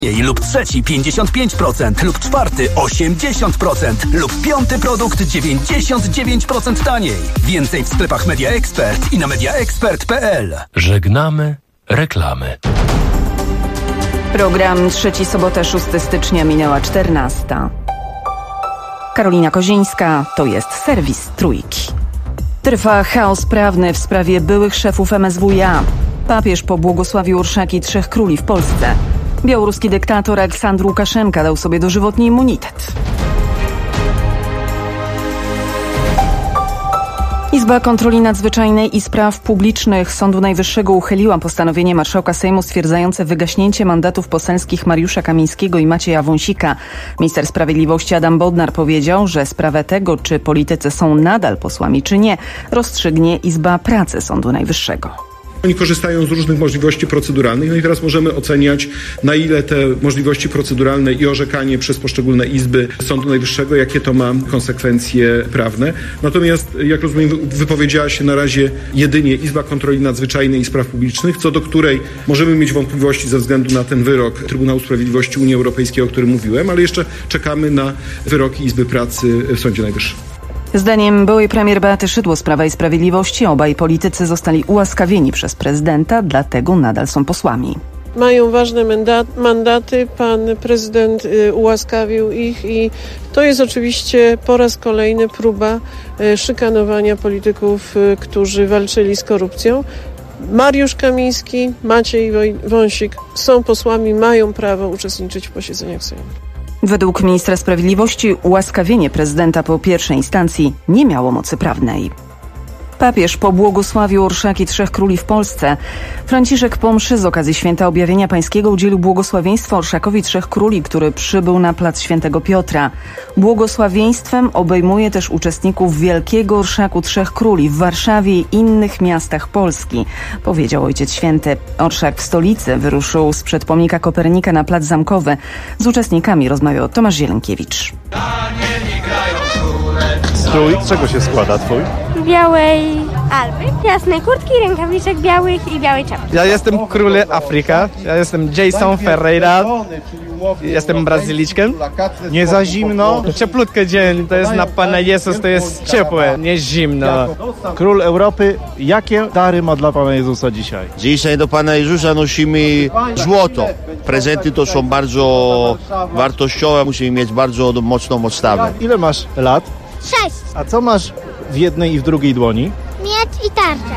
Lub trzeci 55%, lub czwarty 80%, lub piąty produkt 99% taniej. Więcej w sklepach Media Expert i na mediaexpert.pl. Żegnamy reklamy. Program Trzeci, sobota, 6 stycznia, minęła 14. Karolina Kozińska, to jest serwis Trójki. Trwa chaos prawny w sprawie byłych szefów MSWiA. Papież pobłogosławił orszaki trzech króli w Polsce. Białoruski dyktator Aleksandr Łukaszenka dał sobie dożywotni immunitet. Izba Kontroli Nadzwyczajnej i Spraw Publicznych Sądu Najwyższego uchyliła postanowienie marszałka Sejmu stwierdzające wygaśnięcie mandatów poselskich Mariusza Kamińskiego i Macieja Wąsika. Minister Sprawiedliwości Adam Bodnar powiedział, że sprawę tego, czy politycy są nadal posłami, czy nie, rozstrzygnie Izba Pracy Sądu Najwyższego. Oni korzystają z różnych możliwości proceduralnych, no i teraz możemy oceniać, na ile te możliwości proceduralne i orzekanie przez poszczególne izby Sądu Najwyższego, jakie to ma konsekwencje prawne. Natomiast, jak rozumiem, wypowiedziała się na razie jedynie Izba Kontroli Nadzwyczajnej i Spraw Publicznych, co do której możemy mieć wątpliwości ze względu na ten wyrok Trybunału Sprawiedliwości Unii Europejskiej, o którym mówiłem, ale jeszcze czekamy na wyroki Izby Pracy w Sądzie Najwyższym. Zdaniem byłej premier Beaty Szydło z Prawa i Sprawiedliwości obaj politycy zostali ułaskawieni przez prezydenta, dlatego nadal są posłami. Mają ważne mandaty, pan prezydent ułaskawił ich i to jest oczywiście po raz kolejny próba szykanowania polityków, którzy walczyli z korupcją. Mariusz Kamiński, Maciej Wąsik są posłami, mają prawo uczestniczyć w posiedzeniach Sejmu. Według ministra sprawiedliwości ułaskawienie prezydenta po pierwszej instancji nie miało mocy prawnej. Papież pobłogosławił orszaki trzech króli w Polsce. Franciszek po mszy z okazji Święta Objawienia Pańskiego udzielił błogosławieństwa orszakowi trzech króli, który przybył na plac Świętego Piotra. Błogosławieństwem obejmuje też uczestników Wielkiego Orszaku Trzech Króli w Warszawie i innych miastach Polski, powiedział Ojciec Święty. Orszak w stolicy wyruszył sprzed pomnika Kopernika na plac Zamkowy. Z uczestnikami rozmawiał Tomasz Zielonkiewicz. Strój, z czego się składa twój? Białej alby, jasnej kurtki, rękawiczek białych i białej czapki. Ja jestem królem Afryka, ja jestem Jason Ferreira, jestem Brazylijczykiem. Nie za zimno? Cieplutki dzień, to jest na Pana Jezus, to jest ciepłe, nie zimno. Król Europy, jakie dary ma dla Pana Jezusa dzisiaj? Dzisiaj do Pana Jezusa nosimy złoto. Prezenty to są bardzo wartościowe, musimy mieć bardzo mocną podstawę. Ile masz lat? 6. A co masz w jednej i w drugiej dłoni? Miecz i tarczę.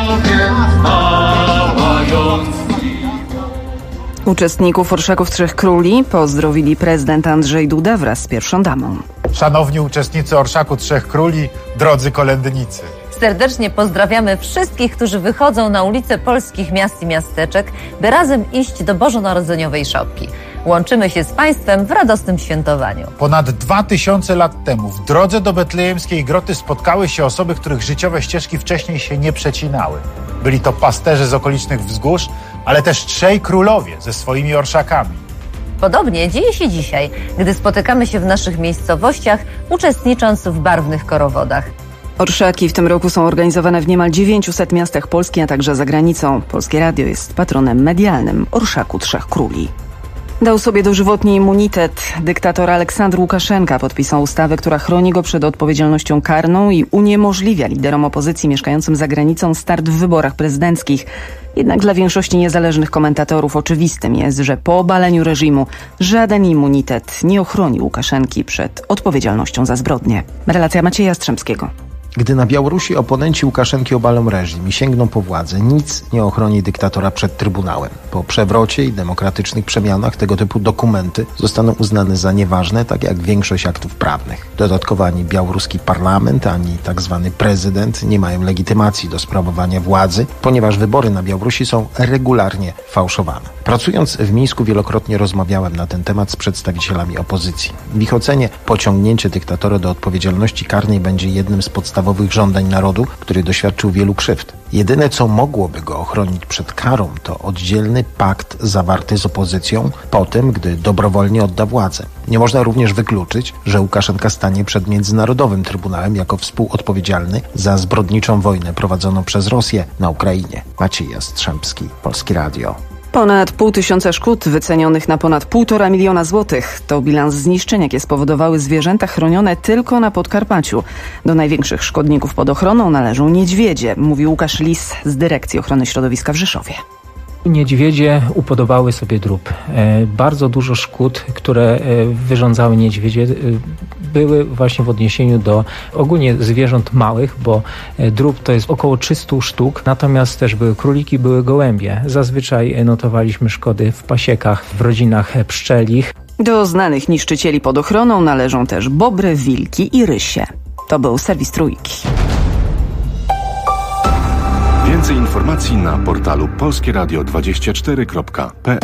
Uczestników Orszaków Trzech Króli pozdrowili prezydent Andrzej Duda wraz z pierwszą damą. Szanowni uczestnicy Orszaku Trzech Króli, drodzy kolędnicy. Serdecznie pozdrawiamy wszystkich, którzy wychodzą na ulice polskich miast i miasteczek, by razem iść do bożonarodzeniowej szopki. Łączymy się z Państwem w radosnym świętowaniu. Ponad 2000 lat temu w drodze do betlejemskiej groty spotkały się osoby, których życiowe ścieżki wcześniej się nie przecinały. Byli to pasterze z okolicznych wzgórz, ale też trzej królowie ze swoimi orszakami. Podobnie dzieje się dzisiaj, gdy spotykamy się w naszych miejscowościach, uczestnicząc w barwnych korowodach. Orszaki w tym roku są organizowane w niemal 900 miastach Polski, a także za granicą. Polskie Radio jest patronem medialnym Orszaku Trzech Króli. Dał sobie dożywotni immunitet. Dyktator Aleksandr Łukaszenka podpisał ustawę, która chroni go przed odpowiedzialnością karną i uniemożliwia liderom opozycji mieszkającym za granicą start w wyborach prezydenckich. Jednak dla większości niezależnych komentatorów oczywistym jest, że po obaleniu reżimu żaden immunitet nie ochroni Łukaszenki przed odpowiedzialnością za zbrodnie. Relacja Macieja Jastrzębskiego. Gdy na Białorusi oponenci Łukaszenki obalą reżim i sięgną po władzę, nic nie ochroni dyktatora przed Trybunałem. Po przewrocie i demokratycznych przemianach tego typu dokumenty zostaną uznane za nieważne, tak jak większość aktów prawnych. Dodatkowo ani białoruski parlament, ani tak zwany prezydent nie mają legitymacji do sprawowania władzy, ponieważ wybory na Białorusi są regularnie fałszowane. Pracując w Mińsku wielokrotnie rozmawiałem na ten temat z przedstawicielami opozycji. W ich ocenie pociągnięcie dyktatora do odpowiedzialności karnej będzie jednym z podstawowych żądań narodu, który doświadczył wielu krzywd. Jedyne, co mogłoby go ochronić przed karą, to oddzielny pakt zawarty z opozycją po tym, gdy dobrowolnie odda władzę. Nie można również wykluczyć, że Łukaszenka stanie przed Międzynarodowym Trybunałem jako współodpowiedzialny za zbrodniczą wojnę prowadzoną przez Rosję na Ukrainie. Maciej Jastrzębski, Polskie Radio. Ponad 500 szkód wycenionych na ponad 1,5 miliona złotych. To bilans zniszczeń, jakie spowodowały zwierzęta chronione tylko na Podkarpaciu. Do największych szkodników pod ochroną należą niedźwiedzie, mówi Łukasz Lis z Dyrekcji Ochrony Środowiska w Rzeszowie. Niedźwiedzie upodobały sobie drób. Bardzo dużo szkód, które wyrządzały niedźwiedzie, były właśnie w odniesieniu do ogólnie zwierząt małych, bo drób to jest około 300 sztuk, natomiast też były króliki, były gołębie. Zazwyczaj notowaliśmy szkody w pasiekach, w rodzinach pszczelich. Do znanych niszczycieli pod ochroną należą też bobry, wilki i rysie. To był serwis Trójki. Więcej informacji na portalu polskieradio24.pl.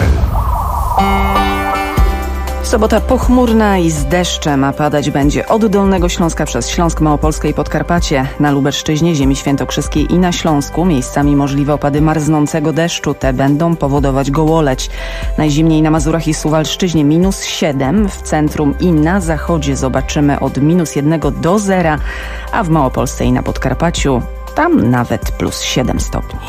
Sobota pochmurna i z deszczem, a padać będzie od Dolnego Śląska przez Śląsk, Małopolskę i Podkarpacie. Na Lubelszczyźnie, ziemi świętokrzyskiej i na Śląsku miejscami możliwe opady marznącego deszczu. Te będą powodować gołoleć. Najzimniej na Mazurach i Suwalszczyźnie -7, w centrum i na zachodzie zobaczymy od -1 do 0, a w Małopolsce i na Podkarpaciu tam nawet +7 stopni.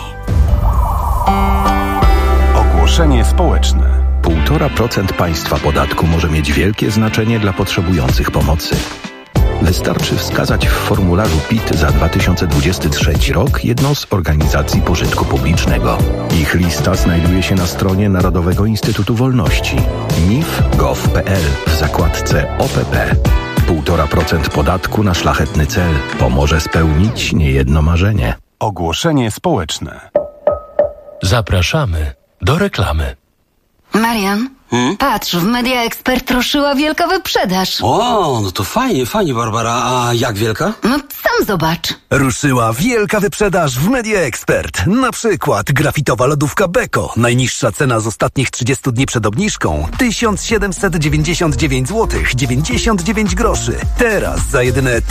Ogłoszenie społeczne. 1,5% państwa podatku może mieć wielkie znaczenie dla potrzebujących pomocy. Wystarczy wskazać w formularzu PIT za 2023 rok jedną z organizacji pożytku publicznego. Ich lista znajduje się na stronie Narodowego Instytutu Wolności nif.gov.pl w zakładce OPP. 1,5% podatku na szlachetny cel pomoże spełnić niejedno marzenie. Ogłoszenie społeczne. Zapraszamy do reklamy. Marian, patrz, w Media Expert ruszyła wielka wyprzedaż. O, no to fajnie, Barbara. A jak wielka? No sam zobacz. Ruszyła wielka wyprzedaż w Media Expert. Na przykład grafitowa lodówka Beko. Najniższa cena z ostatnich 30 dni przed obniżką 1799 zł 99 groszy. Teraz za jedyne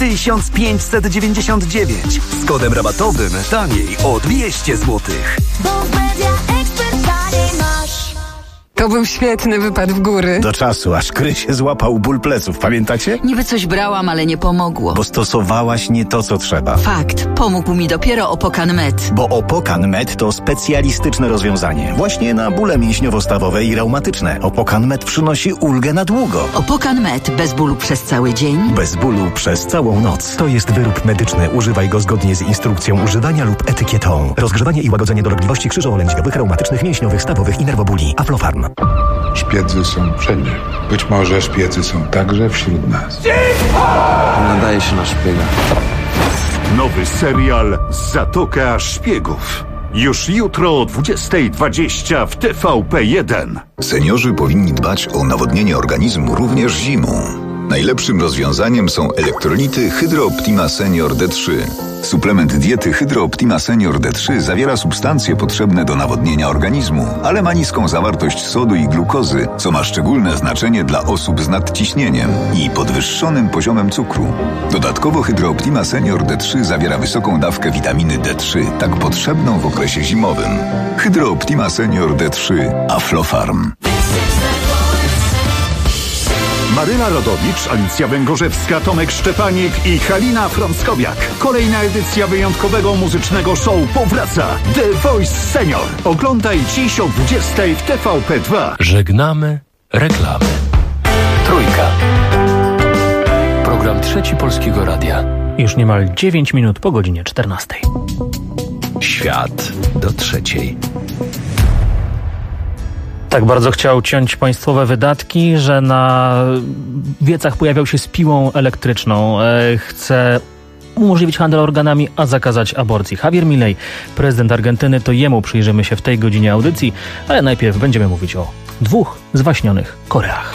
1599. Z kodem rabatowym taniej o 200 zł. Bo w Media Expert taniej masz. To był świetny wypad w góry. Do czasu, aż Krysie złapał ból pleców, pamiętacie? Niby coś brałam, ale nie pomogło. Bo stosowałaś nie to, co trzeba. Fakt. Pomógł mi dopiero Opokan Med. Bo Opokan Med to specjalistyczne rozwiązanie. Właśnie na bóle mięśniowo-stawowe i reumatyczne. Opokan Med przynosi ulgę na długo. Opokan Med. Bez bólu przez cały dzień. Bez bólu przez całą noc. To jest wyrób medyczny. Używaj go zgodnie z instrukcją używania lub etykietą. Rozgrzewanie i łagodzenie dolegliwości krzyżowo-lędźwiowych, reumatycznych, mięśniowych, stawowych i nerwobóli. Aflofarm. Szpiedzy są wszędzie. Być może szpiedzy są także wśród nas. Nadaje się na szpiega. Nowy serial Zatoka Szpiegów. Już jutro o 20:20 w TVP1. Seniorzy powinni dbać o nawodnienie organizmu również zimą. Najlepszym rozwiązaniem są elektrolity Hydro Optima Senior D3. Suplement diety Hydro Optima Senior D3 zawiera substancje potrzebne do nawodnienia organizmu, ale ma niską zawartość sodu i glukozy, co ma szczególne znaczenie dla osób z nadciśnieniem i podwyższonym poziomem cukru. Dodatkowo Hydro Optima Senior D3 zawiera wysoką dawkę witaminy D3, tak potrzebną w okresie zimowym. Hydro Optima Senior D3 Aflofarm. Maryla Rodowicz, Alicja Węgorzewska, Tomek Szczepanik i Halina Frąckowiak. Kolejna edycja wyjątkowego muzycznego show powraca. The Voice Senior. Oglądaj dziś o 20:00 w TVP2. Żegnamy reklamy. Trójka. Program Trzeci Polskiego Radia. Już niemal 9 minut po godzinie 14. Świat do 3:00. Tak bardzo chciał ciąć państwowe wydatki, że na wiecach pojawiał się z piłą elektryczną. Chce umożliwić handel organami, a zakazać aborcji. Javier Milei, prezydent Argentyny, to jemu przyjrzymy się w tej godzinie audycji, ale najpierw będziemy mówić o 2 zwaśnionych Koreach.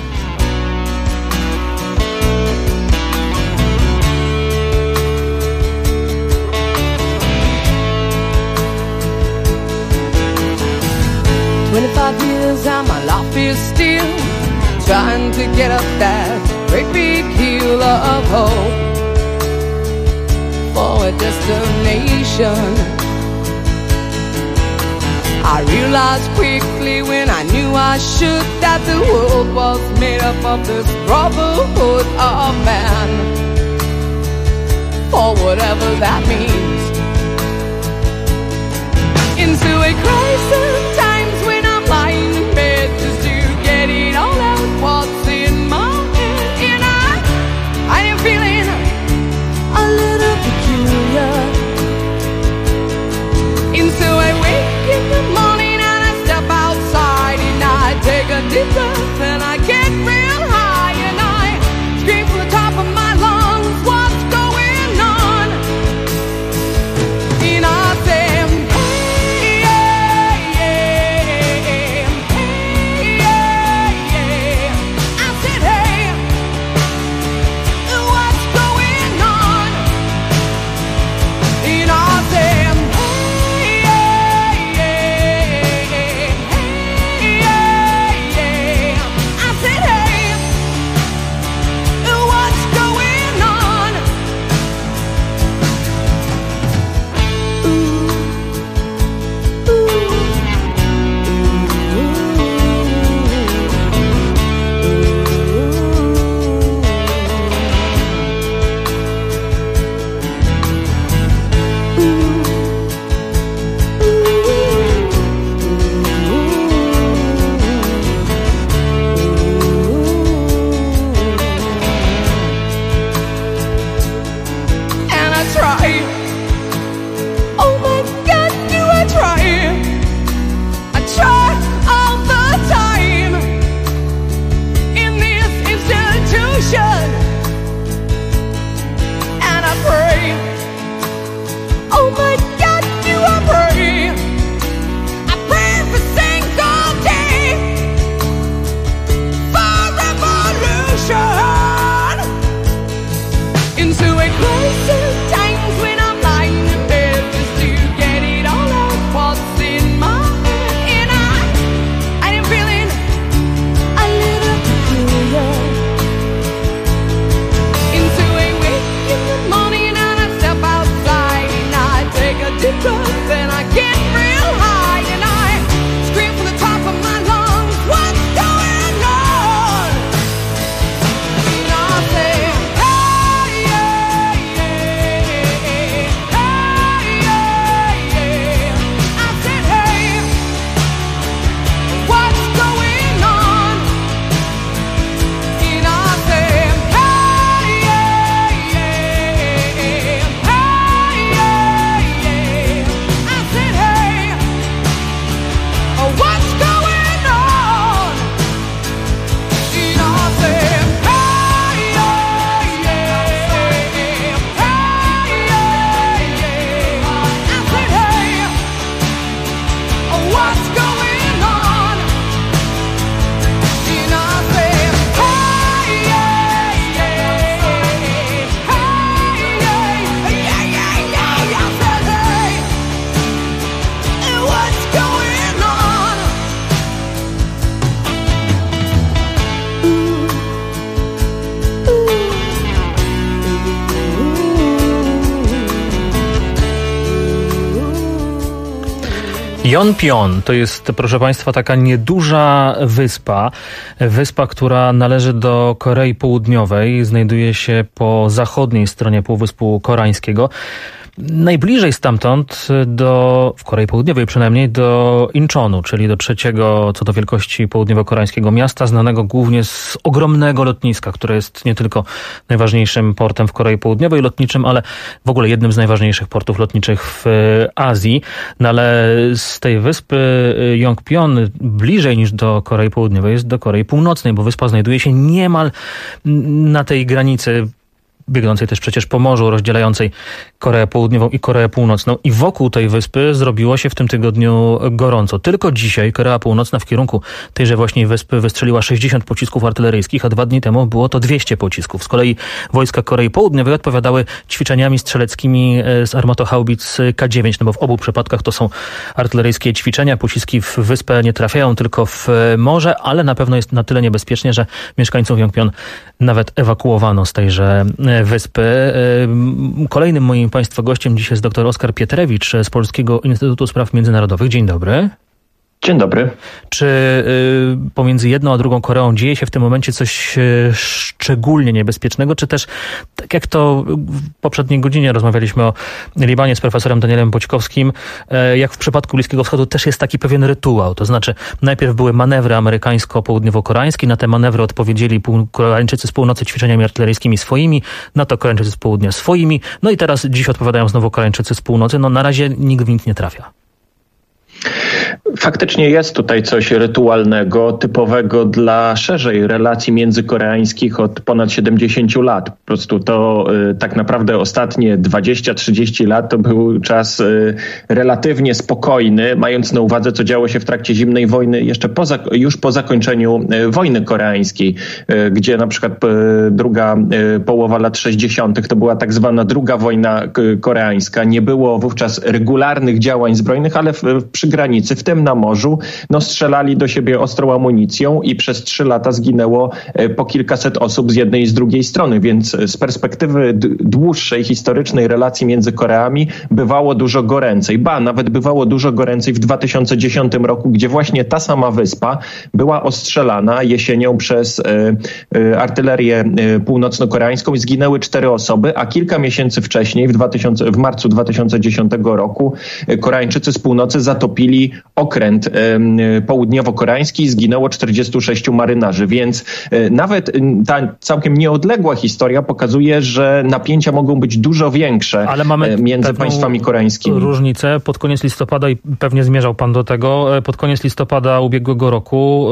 And my life is still trying to get up that great big hill of hope for a destination. I realized quickly when I knew I should that the world was made up of this brotherhood of man, for whatever that means. Into a crisis times when deep breath and I get real high and I scream from the top of my lungs, what's going on? And I say, hey, yeah, yeah, hey, yeah, yeah. I said, hey, what's going on? And I said, hey, yeah, yeah, hey, yeah, yeah. I said, hey, what's going on? And I try. Oh my God, do I try? I try all the time in this institution, and I pray. Oh my God, do I pray? I pray every single day for revolution. Into a place of times when I'm lying in bed just to get it all out what's in my head. And I am feeling a little peculiar. Into a wake in the morning and I step outside and I take a deep breath and I get real high and I scream from the top of my lungs, what's going on? And I say, hey, yeah, yeah, hey, yeah, yeah. I said, hey, what's going on? And I said, hey, yeah, yeah, hey, yeah, yeah. I said, hey, what's going on? And I said, hey, yeah, yeah, hey, yeah, yeah. I said, hey, what's going on? And I said, hey, yeah, yeah, hey, yeah, yeah, yeah. I said, hey, what's going on? Yonpyon to jest, proszę Państwa, taka nieduża wyspa, która należy do Korei Południowej, znajduje się po zachodniej stronie Półwyspu Koreańskiego. Najbliżej stamtąd, w Korei Południowej przynajmniej, do Incheonu, czyli do trzeciego co do wielkości południowo-koreańskiego miasta, znanego głównie z ogromnego lotniska, które jest nie tylko najważniejszym portem w Korei Południowej lotniczym, ale w ogóle jednym z najważniejszych portów lotniczych w Azji. No ale z tej wyspy Yonpyon bliżej niż do Korei Południowej jest do Korei Północnej, bo wyspa znajduje się niemal na tej granicy biegnącej też przecież po morzu, rozdzielającej Koreę Południową i Koreę Północną. I wokół tej wyspy zrobiło się w tym tygodniu gorąco. Tylko dzisiaj Korea Północna w kierunku tejże właśnie wyspy wystrzeliła 60 pocisków artyleryjskich, a 2 dni temu było to 200 pocisków. Z kolei wojska Korei Południowej odpowiadały ćwiczeniami strzeleckimi z armatohaubic K9, no bo w obu przypadkach to są artyleryjskie ćwiczenia. Pociski w wyspę nie trafiają, tylko w morze, ale na pewno jest na tyle niebezpiecznie, że mieszkańców Yonpyon nawet ewakuowano z tejże wyspy. Kolejnym moim Państwa gościem dziś jest dr Oskar Pietrewicz z Polskiego Instytutu Spraw Międzynarodowych. Dzień dobry. Dzień dobry. Czy pomiędzy jedną a drugą Koreą dzieje się w tym momencie coś szczególnie niebezpiecznego, czy też, tak jak to w poprzedniej godzinie rozmawialiśmy o Libanie z profesorem Danielem Boćkowskim, jak w przypadku Bliskiego Wschodu też jest taki pewien rytuał, to znaczy najpierw były manewry amerykańsko-południowo-koreańskie, na te manewry odpowiedzieli Koreańczycy z północy ćwiczeniami artyleryjskimi swoimi, na to Koreańczycy z południa swoimi, no i teraz dziś odpowiadają znowu Koreańczycy z północy, no na razie nikt w nic nie trafia. Faktycznie jest tutaj coś rytualnego, typowego dla szerzej relacji międzykoreańskich od ponad 70 lat. Po prostu to tak naprawdę ostatnie 20-30 lat to był czas relatywnie spokojny, mając na uwadze, co działo się w trakcie zimnej wojny już po zakończeniu wojny koreańskiej, gdzie na przykład druga połowa lat 60. to była tak zwana druga wojna koreańska. Nie było wówczas regularnych działań zbrojnych, ale przy granicy, w tym na morzu, strzelali do siebie ostrą amunicją i przez 3 lata zginęło po kilkaset osób z jednej i z drugiej strony, więc z perspektywy dłuższej, historycznej relacji między Koreami bywało dużo goręcej. Nawet bywało dużo goręcej w 2010 roku, gdzie właśnie ta sama wyspa była ostrzelana jesienią przez artylerię północno-koreańską i zginęły 4 osoby, a kilka miesięcy wcześniej, w marcu 2010 roku, Koreańczycy z północy zatopili okręt południowo-koreański i zginęło 46 marynarzy, więc nawet ta całkiem nieodległa historia pokazuje, że napięcia mogą być dużo większe między państwami koreańskimi. Różnicę pod koniec listopada, i pewnie zmierzał pan do tego, pod koniec listopada ubiegłego roku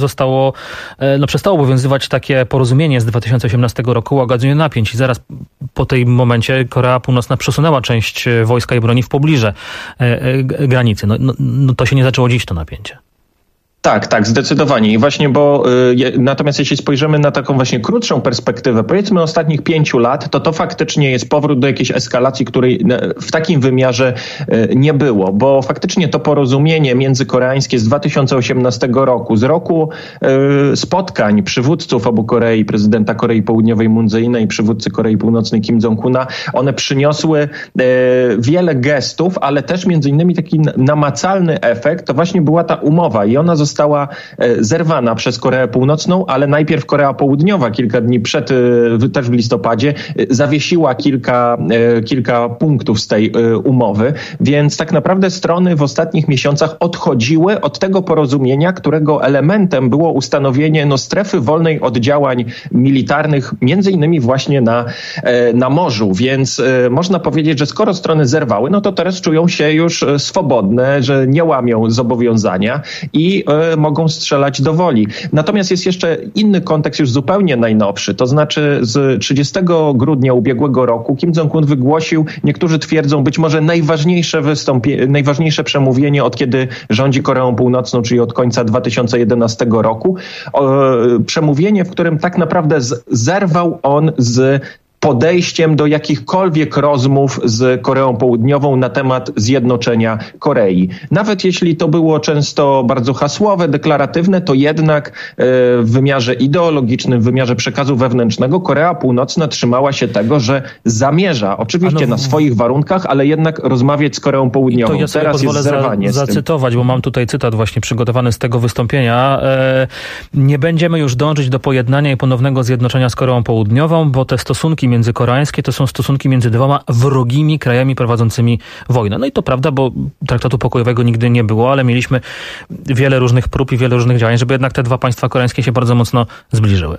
przestało obowiązywać takie porozumienie z 2018 roku o łagodzeniu napięć i zaraz po tym momencie Korea Północna przesunęła część wojska i broni w pobliże granicy. To się nie zaczęło dziś, to napięcie. Tak, zdecydowanie. I właśnie, natomiast jeśli spojrzymy na taką właśnie krótszą perspektywę, powiedzmy ostatnich 5 lat, to faktycznie jest powrót do jakiejś eskalacji, której w takim wymiarze nie było, bo faktycznie to porozumienie międzykoreańskie z 2018 roku, z roku spotkań przywódców obu Korei, prezydenta Korei Południowej Moon Jae-ina i przywódcy Korei Północnej Kim Jong-una, one przyniosły wiele gestów, ale też między innymi taki namacalny efekt, to właśnie była ta umowa i ona została zerwana przez Koreę Północną, ale najpierw Korea Południowa kilka dni przed, też w listopadzie, zawiesiła kilka punktów z tej umowy, więc tak naprawdę strony w ostatnich miesiącach odchodziły od tego porozumienia, którego elementem było ustanowienie strefy wolnej od działań militarnych, między innymi właśnie na morzu, więc można powiedzieć, że skoro strony zerwały, to teraz czują się już swobodne, że nie łamią zobowiązania i mogą strzelać do woli. Natomiast jest jeszcze inny kontekst, już zupełnie najnowszy. To znaczy z 30 grudnia ubiegłego roku Kim Jong-un wygłosił, niektórzy twierdzą, być może najważniejsze przemówienie od kiedy rządzi Koreą Północną, czyli od końca 2011 roku. Przemówienie, w którym tak naprawdę zerwał on z podejściem do jakichkolwiek rozmów z Koreą Południową na temat zjednoczenia Korei. Nawet jeśli to było często bardzo hasłowe, deklaratywne, to jednak w wymiarze ideologicznym, w wymiarze przekazu wewnętrznego Korea Północna trzymała się tego, że zamierza, oczywiście na swoich warunkach, ale jednak rozmawiać z Koreą Południową. To ja sobie teraz pozwolę jest zerwanie zacytować, bo mam tutaj cytat właśnie przygotowany z tego wystąpienia. Nie będziemy już dążyć do pojednania i ponownego zjednoczenia z Koreą Południową, bo te stosunki międzykoreańskie to są stosunki między dwoma wrogimi krajami prowadzącymi wojnę. No i to prawda, bo traktatu pokojowego nigdy nie było, ale mieliśmy wiele różnych prób i wiele różnych działań, żeby jednak te dwa państwa koreańskie się bardzo mocno zbliżyły.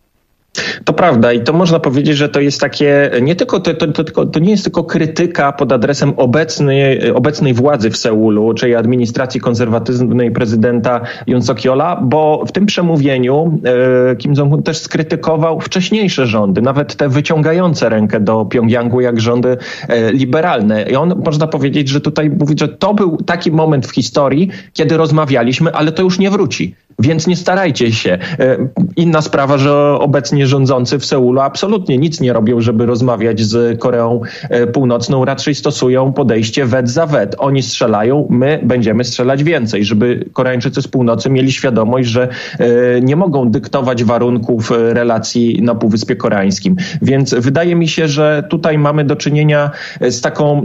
To prawda i to można powiedzieć, że to jest takie, nie tylko to nie jest tylko krytyka pod adresem obecnej władzy w Seulu, czyli administracji konserwatywnej prezydenta Yoon Suk-yeola, bo w tym przemówieniu Kim Jong-un też skrytykował wcześniejsze rządy, nawet te wyciągające rękę do Pjongjangu jak rządy liberalne. I on, można powiedzieć, że tutaj mówi, że to był taki moment w historii, kiedy rozmawialiśmy, ale to już nie wróci. Więc nie starajcie się. Inna sprawa, że obecnie rządzący w Seulu absolutnie nic nie robią, żeby rozmawiać z Koreą Północną. Raczej stosują podejście wet za wet. Oni strzelają, my będziemy strzelać więcej, żeby Koreańczycy z północy mieli świadomość, że nie mogą dyktować warunków relacji na Półwyspie Koreańskim. Więc wydaje mi się, że tutaj mamy do czynienia z taką,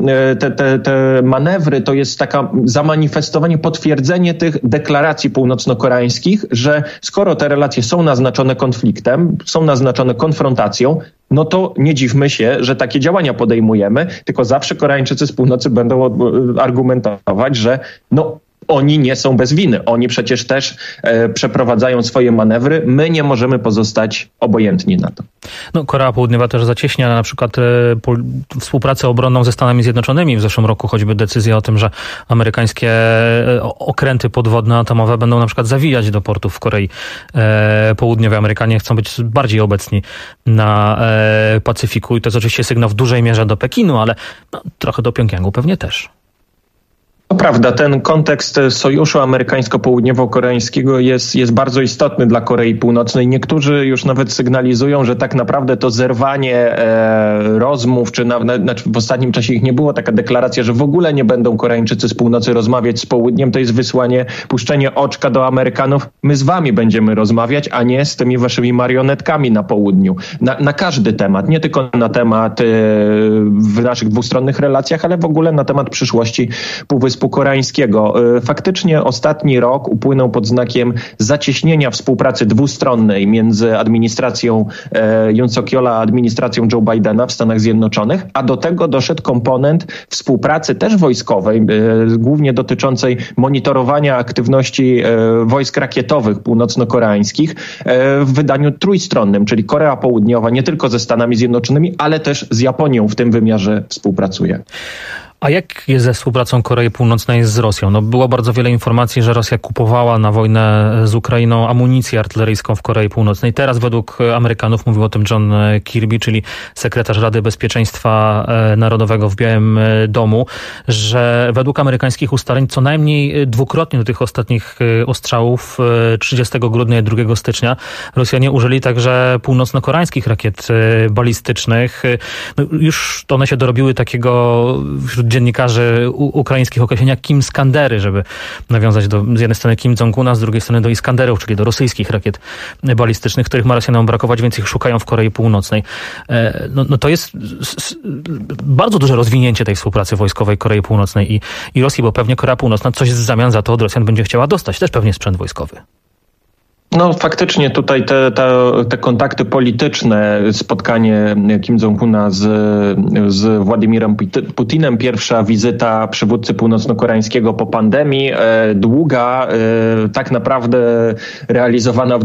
te manewry, to jest taka zamanifestowanie, potwierdzenie tych deklaracji północno-koreańskich, że skoro te relacje są naznaczone konfliktem, są naznaczone konfrontacją, no to nie dziwmy się, że takie działania podejmujemy, tylko zawsze Koreańczycy z północy będą argumentować, że oni nie są bez winy. Oni przecież też przeprowadzają swoje manewry. My nie możemy pozostać obojętni na to. No, Korea Południowa też zacieśnia na przykład współpracę obronną ze Stanami Zjednoczonymi. W zeszłym roku choćby decyzja o tym, że amerykańskie okręty podwodne atomowe będą na przykład zawijać do portów w Korei Południowej. Amerykanie chcą być bardziej obecni na Pacyfiku i to jest oczywiście sygnał w dużej mierze do Pekinu, ale trochę do Pjongjangu pewnie też. To prawda, ten kontekst sojuszu amerykańsko-południowo-koreańskiego jest bardzo istotny dla Korei Północnej. Niektórzy już nawet sygnalizują, że tak naprawdę to zerwanie rozmów, czy w ostatnim czasie ich nie było, taka deklaracja, że w ogóle nie będą Koreańczycy z północy rozmawiać z południem, to jest puszczenie oczka do Amerykanów. My z wami będziemy rozmawiać, a nie z tymi waszymi marionetkami na południu. Na każdy temat, nie tylko na temat w naszych dwustronnych relacjach, ale w ogóle na temat przyszłości Półwyspu Koreańskiego. Faktycznie ostatni rok upłynął pod znakiem zacieśnienia współpracy dwustronnej między administracją Yoon Suk-yeola a administracją Joe Bidena w Stanach Zjednoczonych, a do tego doszedł komponent współpracy też wojskowej, głównie dotyczącej monitorowania aktywności wojsk rakietowych północno-koreańskich w wydaniu trójstronnym, czyli Korea Południowa nie tylko ze Stanami Zjednoczonymi, ale też z Japonią w tym wymiarze współpracuje. A jak jest ze współpracą Korei Północnej z Rosją? No, było bardzo wiele informacji, że Rosja kupowała na wojnę z Ukrainą amunicję artyleryjską w Korei Północnej. Teraz według Amerykanów, mówił o tym John Kirby, czyli sekretarz Rady Bezpieczeństwa Narodowego w Białym Domu, że według amerykańskich ustaleń co najmniej dwukrotnie do tych ostatnich ostrzałów 30 grudnia i 2 stycznia Rosjanie użyli także północno-koreańskich rakiet balistycznych. No, już one się dorobiły takiego wśród dziennikarzy ukraińskich określenia Kim Skandery, żeby nawiązać z jednej strony Kim Jong-una, z drugiej strony do Iskanderów, czyli do rosyjskich rakiet balistycznych, których ma Rosjanom brakować, więc ich szukają w Korei Północnej. No to jest bardzo duże rozwinięcie tej współpracy wojskowej Korei Północnej i Rosji, bo pewnie Korea Północna coś w zamian za to od Rosjan będzie chciała dostać, też pewnie sprzęt wojskowy. No faktycznie tutaj te kontakty polityczne, spotkanie Kim Jong-una z Władimirem Putinem, pierwsza wizyta przywódcy północno-koreańskiego po pandemii, długa, tak naprawdę realizowana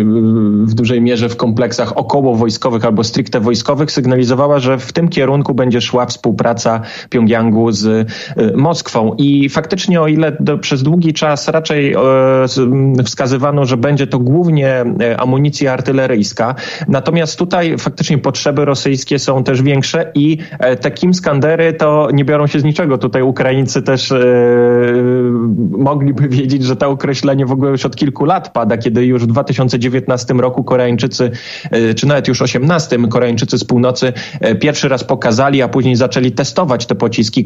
w dużej mierze w kompleksach okołowojskowych albo stricte wojskowych, sygnalizowała, że w tym kierunku będzie szła współpraca Pjongjangu z Moskwą. I faktycznie, o ile przez długi czas raczej wskazywano, że będzie to głównie amunicja artyleryjska. Natomiast tutaj faktycznie potrzeby rosyjskie są też większe i te Kim Skandery to nie biorą się z niczego. Tutaj Ukraińcy też mogliby wiedzieć, że to określenie w ogóle już od kilku lat pada, kiedy już w 2019 roku Koreańczycy, czy nawet już 2018, Koreańczycy z północy pierwszy raz pokazali, a później zaczęli testować te pociski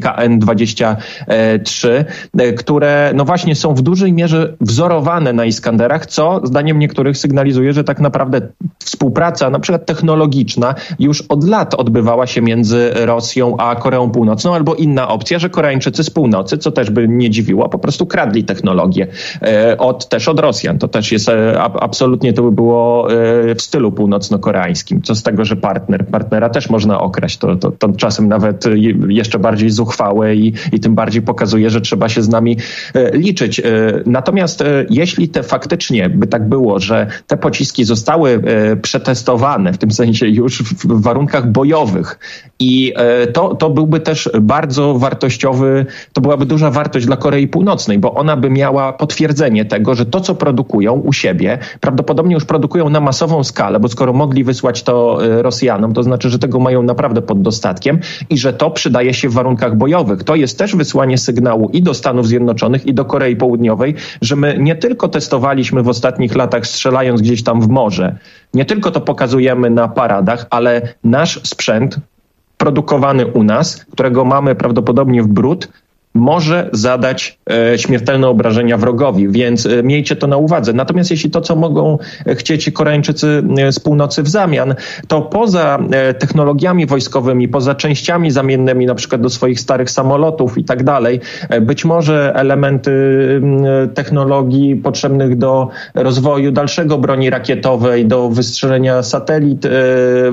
KN-23, które no właśnie są w dużej mierze wzorowane na Iskanderach, co zdaniem niektórych sygnalizuje, że tak naprawdę współpraca, na przykład technologiczna, już od lat odbywała się między Rosją a Koreą Północną, albo inna opcja, że Koreańczycy z północy, co też by nie dziwiło, po prostu kradli technologię też od Rosjan. To też jest absolutnie, to by było w stylu północno-koreańskim. Co z tego, że partnera też można okraść. To czasem nawet jeszcze bardziej zuchwałe i tym bardziej pokazuje, że trzeba się z nami liczyć. Natomiast jeśli faktycznie by tak było, że te pociski zostały przetestowane, w tym sensie już w warunkach bojowych i to byłby też bardzo wartościowy, to byłaby duża wartość dla Korei Północnej, bo ona by miała potwierdzenie tego, że to, co produkują u siebie, prawdopodobnie już produkują na masową skalę, bo skoro mogli wysłać to Rosjanom, to znaczy, że tego mają naprawdę pod dostatkiem i że to przydaje się w warunkach bojowych. To jest też wysłanie sygnału i do Stanów Zjednoczonych, i do Korei Południowej, że my nie tylko testowaliśmy w ostatnich latach, strzelając gdzieś tam w morze, nie tylko to pokazujemy na paradach, ale nasz sprzęt produkowany u nas, którego mamy prawdopodobnie w bród, może zadać śmiertelne obrażenia wrogowi, więc miejcie to na uwadze. Natomiast jeśli to, co mogą chcieć Koreańczycy z północy w zamian, to poza technologiami wojskowymi, poza częściami zamiennymi, na przykład do swoich starych samolotów i tak dalej, być może elementy technologii potrzebnych do rozwoju dalszego broni rakietowej, do wystrzelenia satelit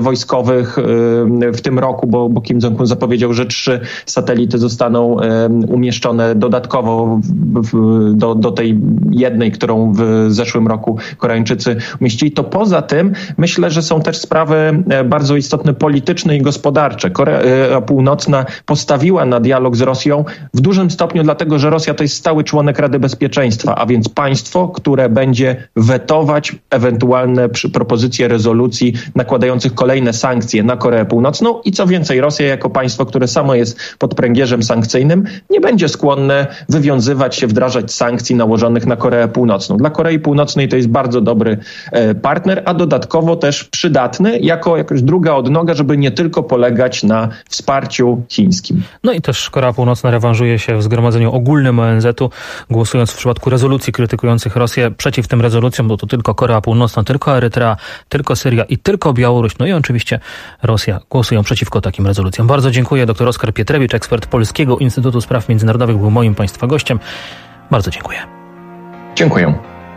wojskowych w tym roku, bo Kim Jong-un zapowiedział, że 3 satelity zostaną umieszczone dodatkowo do tej jednej, którą w zeszłym roku Koreańczycy umieścili. To poza tym myślę, że są też sprawy bardzo istotne polityczne i gospodarcze. Korea Północna postawiła na dialog z Rosją w dużym stopniu dlatego, że Rosja to jest stały członek Rady Bezpieczeństwa, a więc państwo, które będzie wetować ewentualne propozycje rezolucji nakładających kolejne sankcje na Koreę Północną i co więcej, Rosja jako państwo, które samo jest pod pręgierzem sankcyjnym, nie będzie skłonne wywiązywać się, wdrażać sankcji nałożonych na Koreę Północną. Dla Korei Północnej to jest bardzo dobry partner, a dodatkowo też przydatny jako jakaś druga odnoga, żeby nie tylko polegać na wsparciu chińskim. No i też Korea Północna rewanżuje się w Zgromadzeniu Ogólnym ONZ-u, głosując w przypadku rezolucji krytykujących Rosję przeciw tym rezolucjom, bo to tylko Korea Północna, tylko Erytrea, tylko Syria i tylko Białoruś, no i oczywiście Rosja głosują przeciwko takim rezolucjom. Bardzo dziękuję. Dr Oskar Pietrewicz, ekspert Polskiego Instytutu Spraw Międzynarodowych, był moim państwa gościem. Bardzo dziękuję. Dziękuję.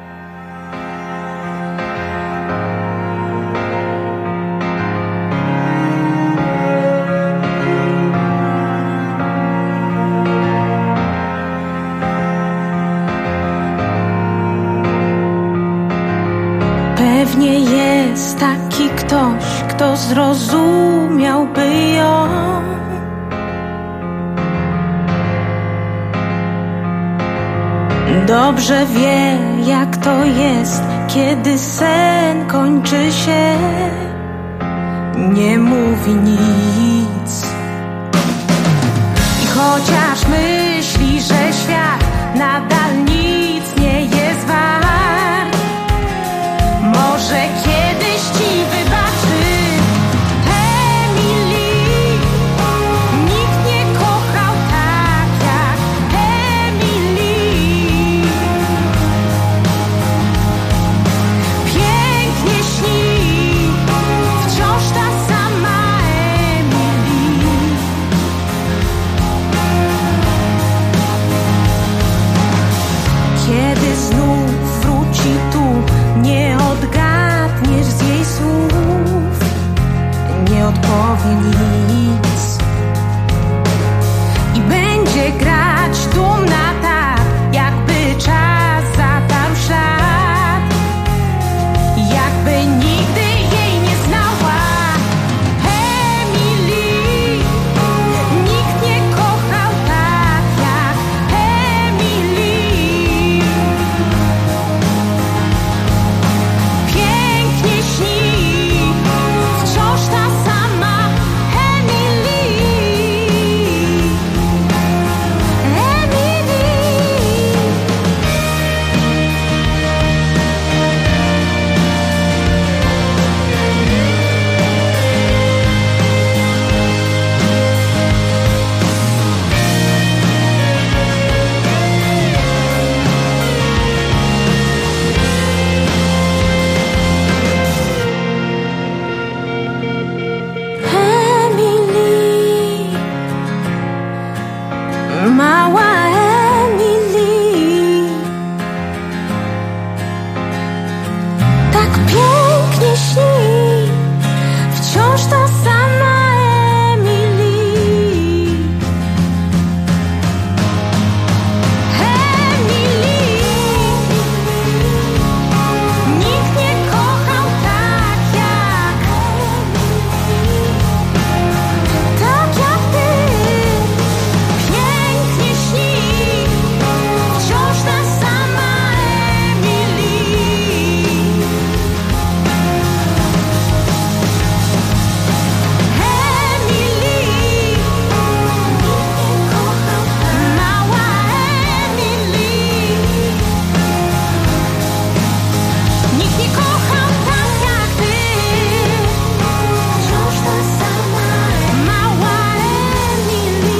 Pewnie jest taki ktoś, kto zrozumiałby ją. Dobrze wie, jak to jest, kiedy sen kończy się, nie mówi nic. I chociaż myśli, że świat nadal nic nie jest wart, może kiedyś ci wybaczy. Emily, nikt nie kochał tak jak Emily. Pięknie śni, wciąż ta sama Emily. Kiedy znów wróci tu, nie odgadniesz z jej słów, nie odpowie nic i będzie grać dumna tak, jakby czas zatarł ślad, jakby nigdy jej nie znała. Emily, nikt nie kochał tak jak Emily. Pięknie śni, wciąż ta sama Emily. Emily, mała Emily, tak pięknie śni, wciąż ta sama Emily. Emily, nikt nie kochał tak jak ty. Pięknie śni, wciąż ta sama Emily. Emily, mała Emily. Nikt nie kochał tak jak ty. Wciąż ta sama mała Emily.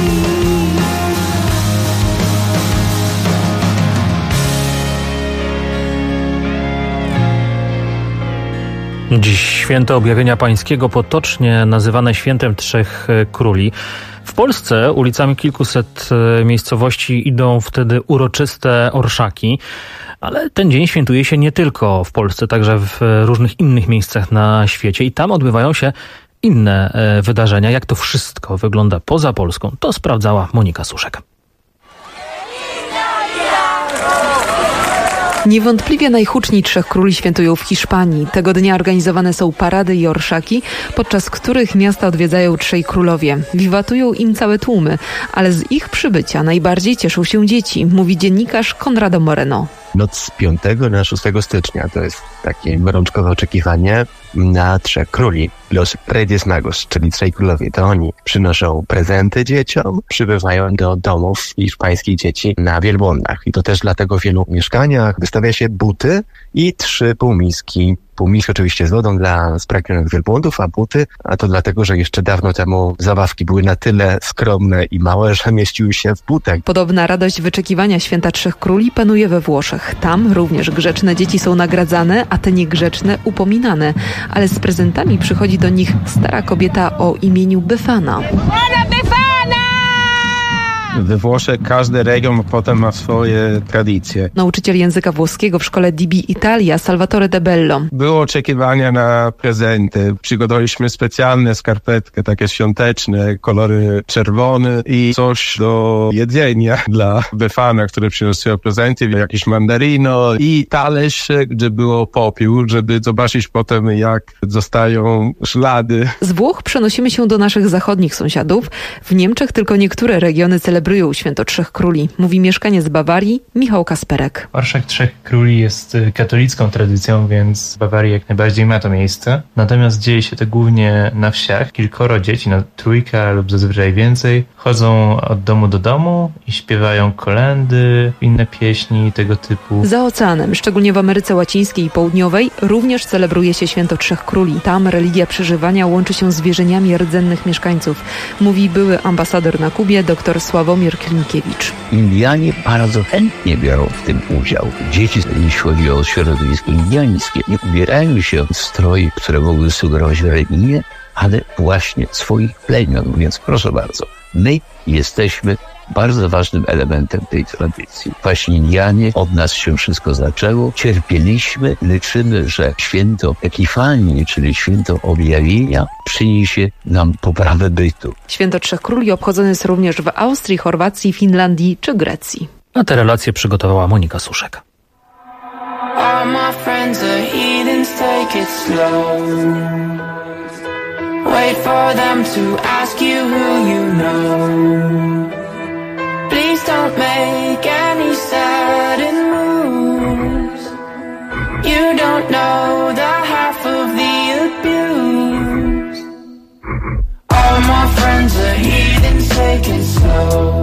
Dziś święto Objawienia Pańskiego, potocznie nazywane Świętem Trzech Króli. W Polsce ulicami kilkuset miejscowości idą wtedy uroczyste orszaki, ale ten dzień świętuje się nie tylko w Polsce, także w różnych innych miejscach na świecie i tam odbywają się inne wydarzenia. Jak to wszystko wygląda poza Polską, to sprawdzała Monika Suszek. Niewątpliwie najhuczniej Trzech Króli świętują w Hiszpanii. Tego dnia organizowane są parady i orszaki, podczas których miasta odwiedzają Trzej Królowie. Wiwatują im całe tłumy, ale z ich przybycia najbardziej cieszą się dzieci, mówi dziennikarz Conrado Moreno. Noc z 5 na 6 stycznia to jest takie gorączkowe oczekiwanie na Trzech Króli. Los Reyes Magos, czyli Trzej Królowie, to oni przynoszą prezenty dzieciom, przybywają do domów hiszpańskich dzieci na wielbłądach. I to też dlatego w wielu mieszkaniach wystawia się buty i 3 półmiski. Półmiski oczywiście z wodą dla spragnionych wielbłądów, a buty, a to dlatego, że jeszcze dawno temu zabawki były na tyle skromne i małe, że mieściły się w butach. Podobna radość wyczekiwania święta Trzech Króli panuje we Włoszech. Tam również grzeczne dzieci są nagradzane, a te niegrzeczne upominane. Ale z prezentami przychodzi do nich stara kobieta o imieniu Befana. We Włoszech każdy region potem ma swoje tradycje. Nauczyciel języka włoskiego w szkole Dibi Italia, Salvatore De Bello. Było oczekiwania na prezenty. Przygotowaliśmy specjalne skarpetki, takie świąteczne, kolory czerwone i coś do jedzenia dla Befana, które przynosiło prezenty, jakieś mandarino i talerz, gdzie było popiół, żeby zobaczyć potem, jak zostają ślady. Z Włoch przenosimy się do naszych zachodnich sąsiadów. W Niemczech tylko niektóre regiony celebrują święto Trzech Króli, mówi mieszkaniec z Bawarii Michał Kasperek. Orszak Trzech Króli jest katolicką tradycją, więc w Bawarii jak najbardziej ma to miejsce. Natomiast dzieje się to głównie na wsiach. Kilkoro dzieci, trójka lub zazwyczaj więcej, chodzą od domu do domu i śpiewają kolędy, inne pieśni tego typu. Za oceanem, szczególnie w Ameryce Łacińskiej i Południowej, również celebruje się święto Trzech Króli. Tam religia przeżywania łączy się z wierzeniami rdzennych mieszkańców, mówi były ambasador na Kubie dr Sławomir Klimkiewicz. Indianie bardzo chętnie biorą w tym udział. Dzieci, jeśli chodzi o środowisko indiańskie, nie ubierają się w stroje, które mogły sugerować religię, ale właśnie swoich plemion. Więc proszę bardzo, my jesteśmy bardzo ważnym elementem tej tradycji. Właśnie Indianie, od nas się wszystko zaczęło. Cierpieliśmy, liczymy, że święto Epifanii, czyli święto objawienia, przyniesie nam poprawę bytu. Święto Trzech Króli obchodzone jest również w Austrii, Chorwacji, Finlandii czy Grecji. A te relacje przygotowała Monika Suszek. All my friends are heathens, take it slow. Wait for them to ask you who you know. Please don't make any sudden moves. You don't know the half of the abuse. All my friends are heathens, take it slow.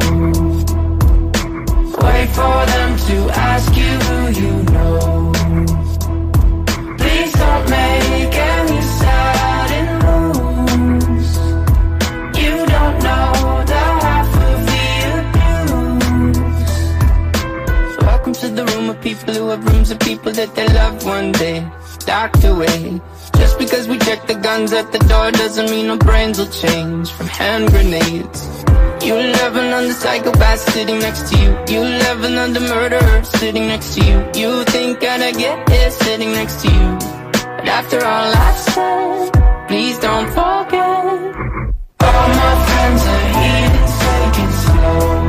Wait for them to ask you who you know. Please don't make any sudden moves. You don't know the half of the abuse. Welcome to the room of people who have rooms of people that they loved one day docked away. Just because we check the guns at the door doesn't mean our brains will change from hand grenades. You laughing on the psychopath sitting next to you. You laughing on the murderer sitting next to you. You think I'd get here sitting next to you. But after all I've said, please don't forget. All my friends are heathens, take it slow.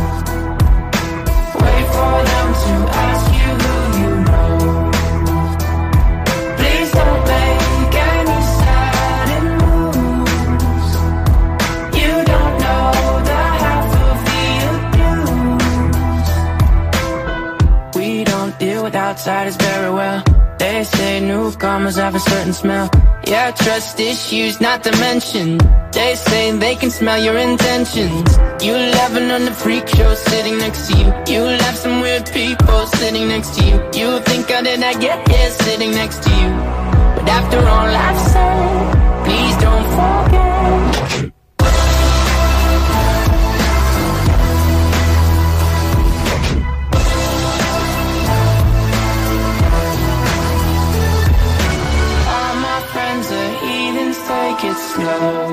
Wait for them to ask you who you know. Please don't make any sudden moves. You don't know the half of the abuse. We don't deal with outsiders very well. They say newcomers have a certain smell. Yeah, trust issues not to mention. They say they can smell your intentions. You laughing on the freak show sitting next to you. You laugh some weird people sitting next to you. You think how did I get here sitting next to you? But after all I've said, please don't forget. Take it slow.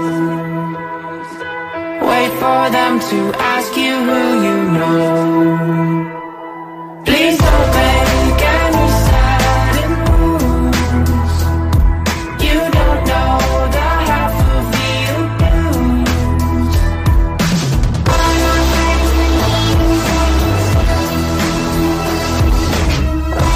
Wait for them to ask you who you know. Please don't make any sudden moves. You don't know the half of the abuse. All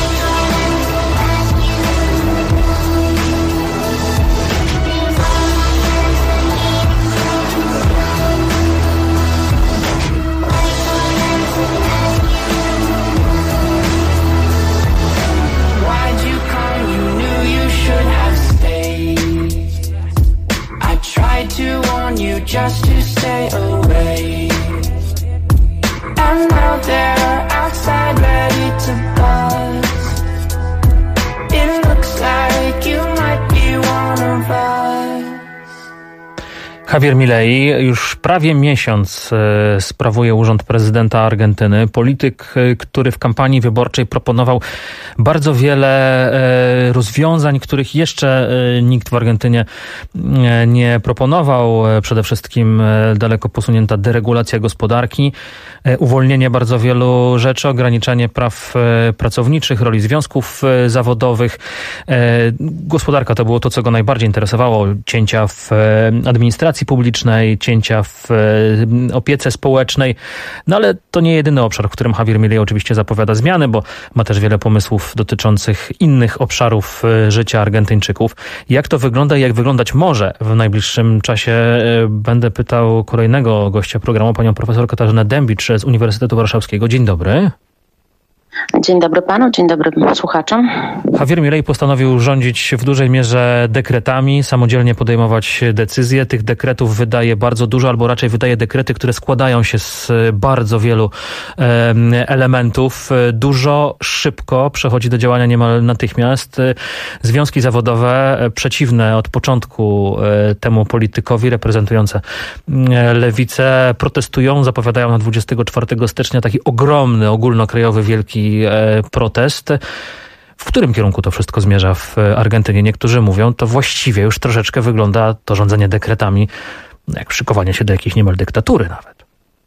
Javier Milei już prawie miesiąc sprawuje urząd prezydenta Argentyny. Polityk, który w kampanii wyborczej proponował bardzo wiele rozwiązań, których jeszcze nikt w Argentynie nie proponował. Przede wszystkim daleko posunięta deregulacja gospodarki, uwolnienie bardzo wielu rzeczy, ograniczanie praw pracowniczych, roli związków zawodowych. Gospodarka to było to, co go najbardziej interesowało. Cięcia w administracji publicznej, cięcia w opiece społecznej. No ale to nie jedyny obszar, w którym Javier Milei oczywiście zapowiada zmiany, bo ma też wiele pomysłów dotyczących innych obszarów życia Argentyńczyków. Jak to wygląda i jak wyglądać może w najbliższym czasie? Będę pytał kolejnego gościa programu, panią profesor Katarzynę Dębicz z Uniwersytetu Warszawskiego. Dzień dobry. Dzień dobry panu, dzień dobry słuchaczom. Javier Milei postanowił rządzić w dużej mierze dekretami, samodzielnie podejmować decyzje. Tych dekretów wydaje bardzo dużo, albo raczej wydaje dekrety, które składają się z bardzo wielu elementów. Dużo, szybko przechodzi do działania niemal natychmiast. Związki zawodowe przeciwne od początku temu politykowi, reprezentujące lewicę, protestują, zapowiadają na 24 stycznia taki ogromny, ogólnokrajowy, wielki protest. W którym kierunku to wszystko zmierza w Argentynie? Niektórzy mówią, to właściwie już troszeczkę wygląda to rządzenie dekretami jak szykowanie się do jakiejś niemal dyktatury nawet.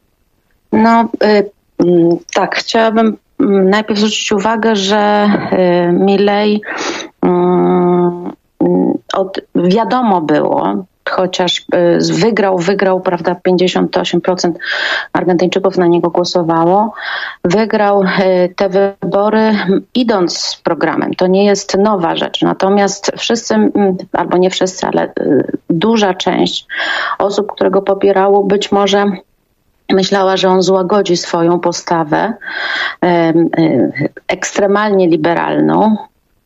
Tak, chciałabym najpierw zwrócić uwagę, że Milei wiadomo było, chociaż wygrał, prawda, 58% Argentyńczyków na niego głosowało. Wygrał te wybory idąc z programem. To nie jest nowa rzecz. Natomiast wszyscy, albo nie wszyscy, ale duża część osób, które go popierało, być może myślała, że on złagodzi swoją postawę ekstremalnie liberalną.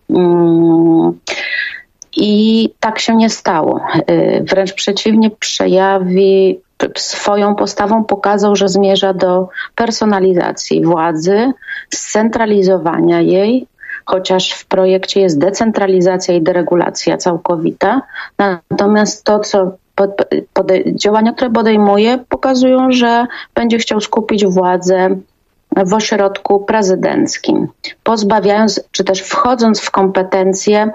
I tak się nie stało. Wręcz przeciwnie, swoją postawą pokazał, że zmierza do personalizacji władzy, scentralizowania jej, chociaż w projekcie jest decentralizacja i deregulacja całkowita. Natomiast to, co działania, które podejmuje, pokazują, że będzie chciał skupić władzę w ośrodku prezydenckim, pozbawiając, czy też wchodząc w kompetencje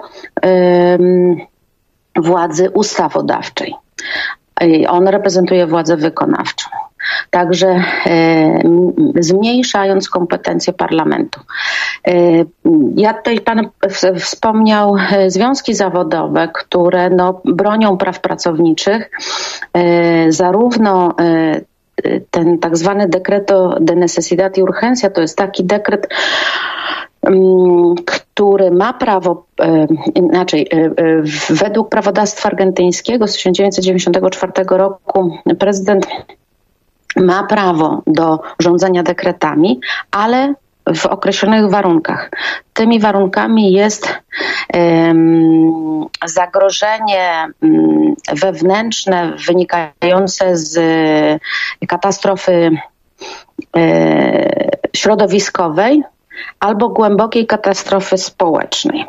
władzy ustawodawczej. On reprezentuje władzę wykonawczą. Także zmniejszając kompetencje parlamentu. Ja tutaj pan wspomniał związki zawodowe, które bronią praw pracowniczych, zarówno ten tak zwany decreto de necesidad y urgencia, to jest taki dekret, który ma prawo, według prawodawstwa argentyńskiego z 1994 roku prezydent ma prawo do rządzenia dekretami, ale w określonych warunkach. Tymi warunkami jest zagrożenie wewnętrzne wynikające z katastrofy środowiskowej albo głębokiej katastrofy społecznej.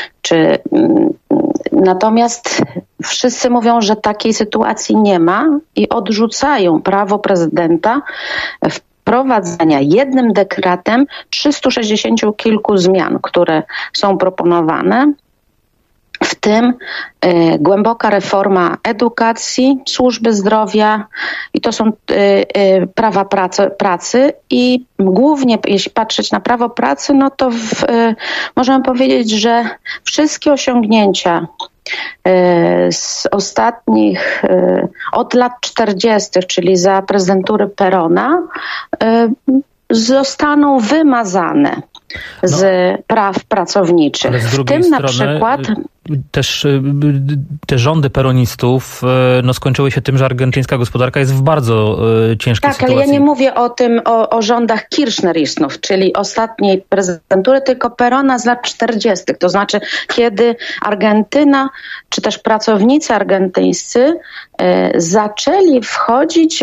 Natomiast wszyscy mówią, że takiej sytuacji nie ma i odrzucają prawo prezydenta wprowadzania jednym dekretem 360 kilku zmian, które są proponowane, w tym głęboka reforma edukacji, służby zdrowia i to są prawa pracy i głównie jeśli patrzeć na prawo pracy, no to możemy powiedzieć, że wszystkie osiągnięcia z ostatnich, od lat 40., czyli za prezydentury Perona, zostaną wymazane z praw pracowniczych. Ale z drugiej strony, na przykład też te rządy peronistów skończyły się tym, że argentyńska gospodarka jest w bardzo ciężkiej sytuacji. Tak, ale ja nie mówię o tym, o rządach kirchneristów, czyli ostatniej prezydentury, tylko Perona z lat 40. To znaczy, kiedy Argentyna, czy też pracownicy argentyńscy zaczęli wchodzić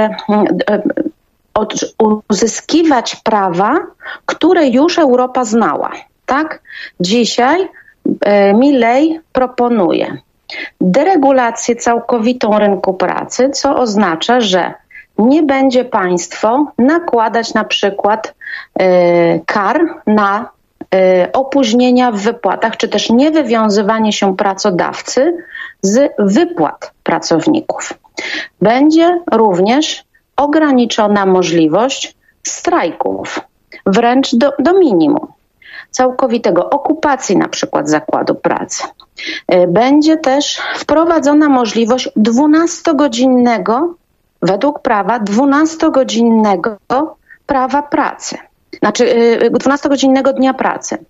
uzyskiwać prawa, które już Europa znała. Tak? Dzisiaj Milei proponuje deregulację całkowitą rynku pracy, co oznacza, że nie będzie państwo nakładać na przykład kar na opóźnienia w wypłatach, czy też niewywiązywanie się pracodawcy z wypłat pracowników. Będzie również ograniczona możliwość strajków, wręcz do minimum, całkowitego okupacji na przykład zakładu pracy. Będzie też wprowadzona możliwość 12-godzinnego, według prawa, 12-godzinnego prawa pracy. Znaczy 12-godzinnego dnia pracy.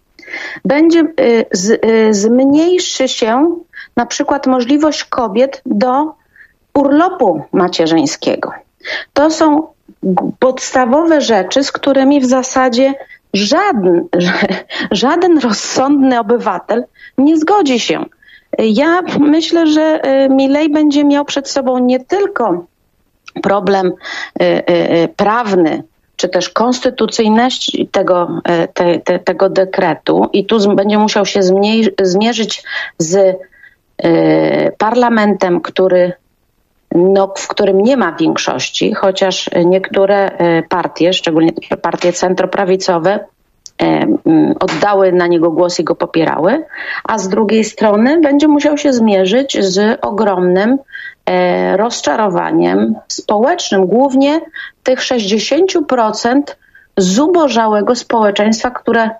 Zmniejszy się na przykład możliwość kobiet do urlopu macierzyńskiego. To są podstawowe rzeczy, z którymi w zasadzie żaden rozsądny obywatel nie zgodzi się. Ja myślę, że Milei będzie miał przed sobą nie tylko problem prawny, czy też konstytucyjność tego dekretu i tu będzie musiał się zmierzyć z parlamentem, w którym nie ma większości, chociaż niektóre partie, szczególnie partie centroprawicowe, oddały na niego głos i go popierały, a z drugiej strony będzie musiał się zmierzyć z ogromnym rozczarowaniem społecznym, głównie tych 60% zubożałego społeczeństwa, które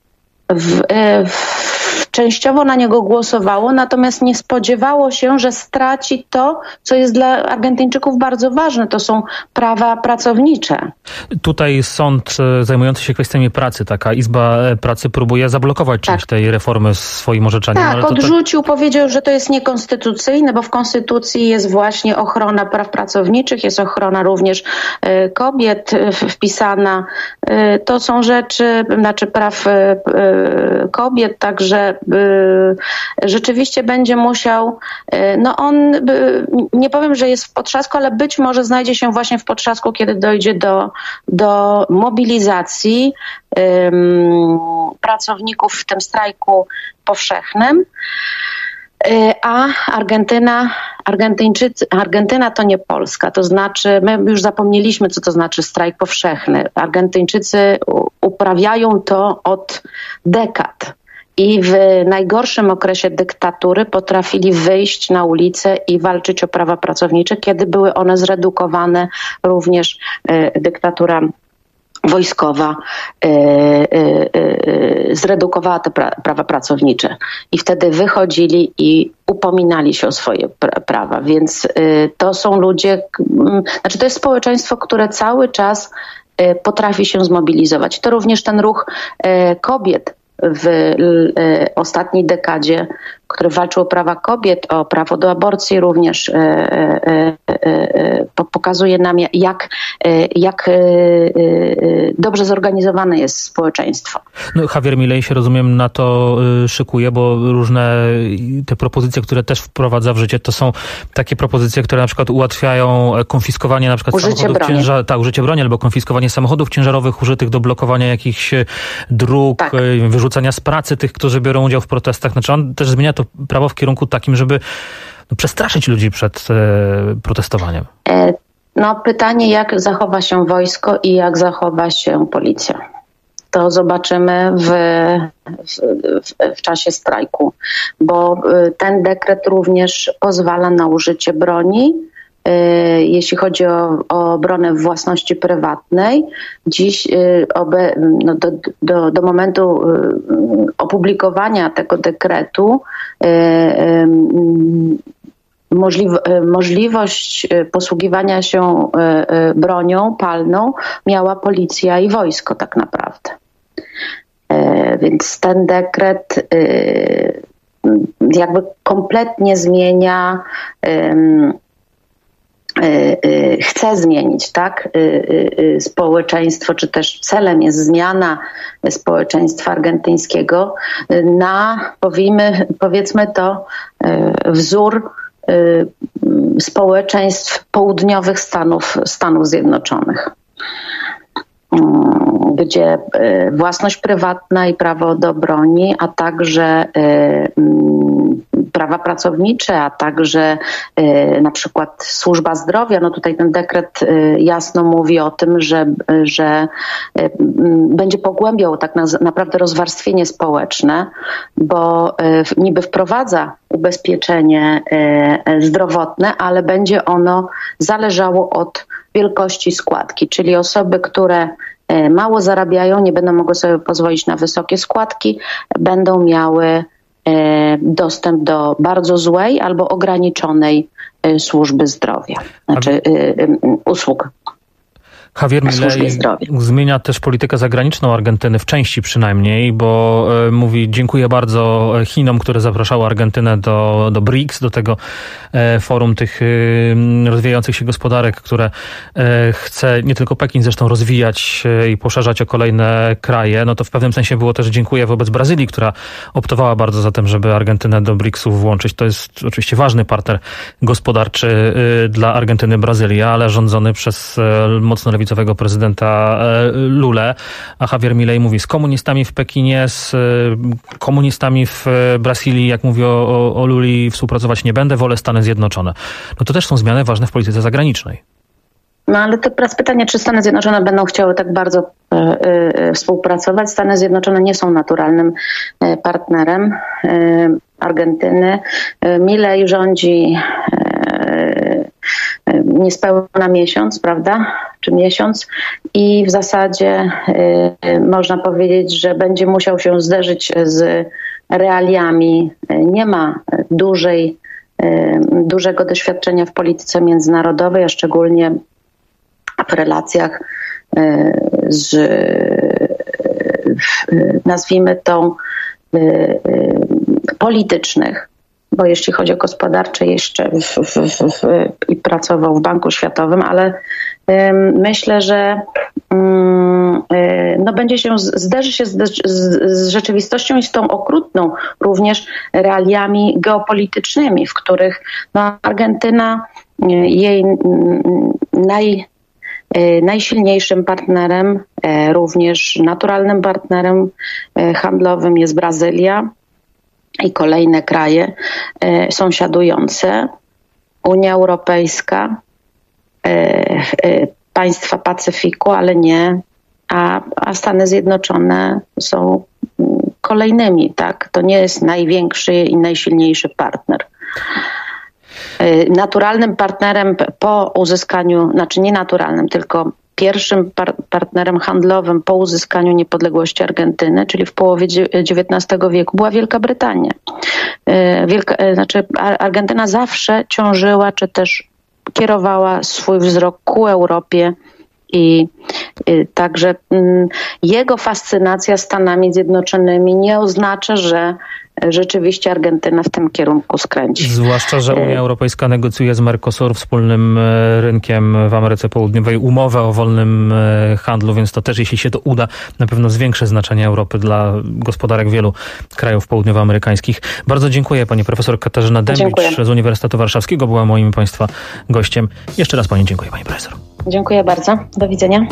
częściowo na niego głosowało, natomiast nie spodziewało się, że straci to, co jest dla Argentyńczyków bardzo ważne. To są prawa pracownicze. Tutaj sąd zajmujący się kwestiami pracy, taka Izba Pracy próbuje zablokować część tej reformy swoim orzeczeniem. Tak, ale odrzucił, powiedział, że to jest niekonstytucyjne, bo w Konstytucji jest właśnie ochrona praw pracowniczych, jest ochrona również kobiet wpisana. To są rzeczy, praw kobiet, także rzeczywiście będzie musiał, nie powiem, że jest w potrzasku, ale być może znajdzie się właśnie w potrzasku, kiedy dojdzie do mobilizacji pracowników w tym powszechnym. A Argentyna to nie Polska, to znaczy my już zapomnieliśmy, co to znaczy strajk powszechny. Argentyńczycy uprawiają to od dekad. I w najgorszym okresie dyktatury potrafili wyjść na ulicę i walczyć o prawa pracownicze, kiedy były one zredukowane, również dyktatura wojskowa zredukowała te prawa pracownicze. I wtedy wychodzili i upominali się o swoje prawa. Więc to są ludzie, to jest społeczeństwo, które cały czas potrafi się zmobilizować. To również ten ruch kobiet w ostatniej dekadzie, który walczył o prawa kobiet, o prawo do aborcji również, pokazuje nam, jak dobrze zorganizowane jest społeczeństwo. Javier Milei się, rozumiem, na to szykuje, bo różne te propozycje, które też wprowadza w życie, to są takie propozycje, które na przykład ułatwiają konfiskowanie na przykład samochodów użycie broni albo konfiskowanie samochodów ciężarowych użytych do blokowania jakichś dróg, wyrzucania z pracy tych, którzy biorą udział w protestach. Znaczy on też zmienia to prawo w kierunku takim, żeby przestraszyć ludzi przed protestowaniem. Pytanie, jak zachowa się wojsko i jak zachowa się policja. To zobaczymy w czasie strajku, bo ten dekret również pozwala na użycie broni, jeśli chodzi o obronę własności prywatnej. Dziś do momentu opublikowania tego dekretu możliwość posługiwania się bronią palną miała policja i wojsko tak naprawdę. Więc ten dekret jakby kompletnie zmienia, chce zmienić społeczeństwo, czy też celem jest zmiana społeczeństwa argentyńskiego na, powiedzmy to, wzór społeczeństw południowych Stanów Zjednoczonych, gdzie własność prywatna i prawo do broni, a także prawa pracownicze, a także na przykład służba zdrowia. No tutaj ten dekret jasno mówi o tym, że będzie pogłębiał tak naprawdę rozwarstwienie społeczne, bo niby wprowadza ubezpieczenie zdrowotne, ale będzie ono zależało od wielkości składki, czyli osoby, które mało zarabiają, nie będą mogły sobie pozwolić na wysokie składki, będą miały dostęp do bardzo złej albo ograniczonej służby zdrowia, znaczy usług. Javier Milei zmienia też politykę zagraniczną Argentyny, w części przynajmniej, bo mówi dziękuję bardzo Chinom, które zapraszały Argentynę do BRICS, do tego forum tych rozwijających się gospodarek, które chce nie tylko Pekin zresztą rozwijać i poszerzać o kolejne kraje. No to w pewnym sensie było też dziękuję wobec Brazylii, która optowała bardzo za tym, żeby Argentynę do BRICS-ów włączyć. To jest oczywiście ważny partner gospodarczy dla Argentyny, Brazylia, ale rządzony przez mocno lewicowego prezydenta Lulę, a Javier Milei mówi z komunistami w Pekinie, z komunistami w Brazylii, jak mówi o Luli, współpracować nie będę, wolę Stany Zjednoczone. No to też są zmiany ważne w polityce zagranicznej. No ale to teraz pytanie, czy Stany Zjednoczone będą chciały tak bardzo współpracować. Stany Zjednoczone nie są naturalnym partnerem Argentyny. Milei rządzi niespełna miesiąc, prawda? Czy miesiąc i w zasadzie można powiedzieć, że będzie musiał się zderzyć z realiami. Nie ma dużego doświadczenia w polityce międzynarodowej, a szczególnie w relacjach nazwijmy to politycznych, bo jeśli chodzi o gospodarcze jeszcze i pracował w Banku Światowym, ale myślę, że zderzy się z rzeczywistością i z tą okrutną również realiami geopolitycznymi, w których Argentyna, jej najsilniejszym partnerem, również naturalnym partnerem handlowym jest Brazylia i kolejne kraje sąsiadujące, Unia Europejska, państwa Pacyfiku, ale nie, a Stany Zjednoczone są kolejnymi, tak? To nie jest największy i najsilniejszy partner. Naturalnym partnerem po uzyskaniu, znaczy nie naturalnym, tylko pierwszym partnerem handlowym po uzyskaniu niepodległości Argentyny, czyli w połowie XIX wieku, była Wielka Brytania. Argentyna zawsze ciążyła, czy też kierowała swój wzrok ku Europie i także jego fascynacja Stanami Zjednoczonymi nie oznacza, że rzeczywiście Argentyna w tym kierunku skręci. Zwłaszcza, że Unia Europejska negocjuje z Mercosur, wspólnym rynkiem w Ameryce Południowej, umowę o wolnym handlu, więc to też, jeśli się to uda, na pewno zwiększy znaczenie Europy dla gospodarek wielu krajów południowoamerykańskich. Bardzo dziękuję. Pani profesor Katarzyna Dębicz z Uniwersytetu Warszawskiego była moim Państwa gościem. Jeszcze raz Pani dziękuję, Pani profesor. Dziękuję bardzo. Do widzenia.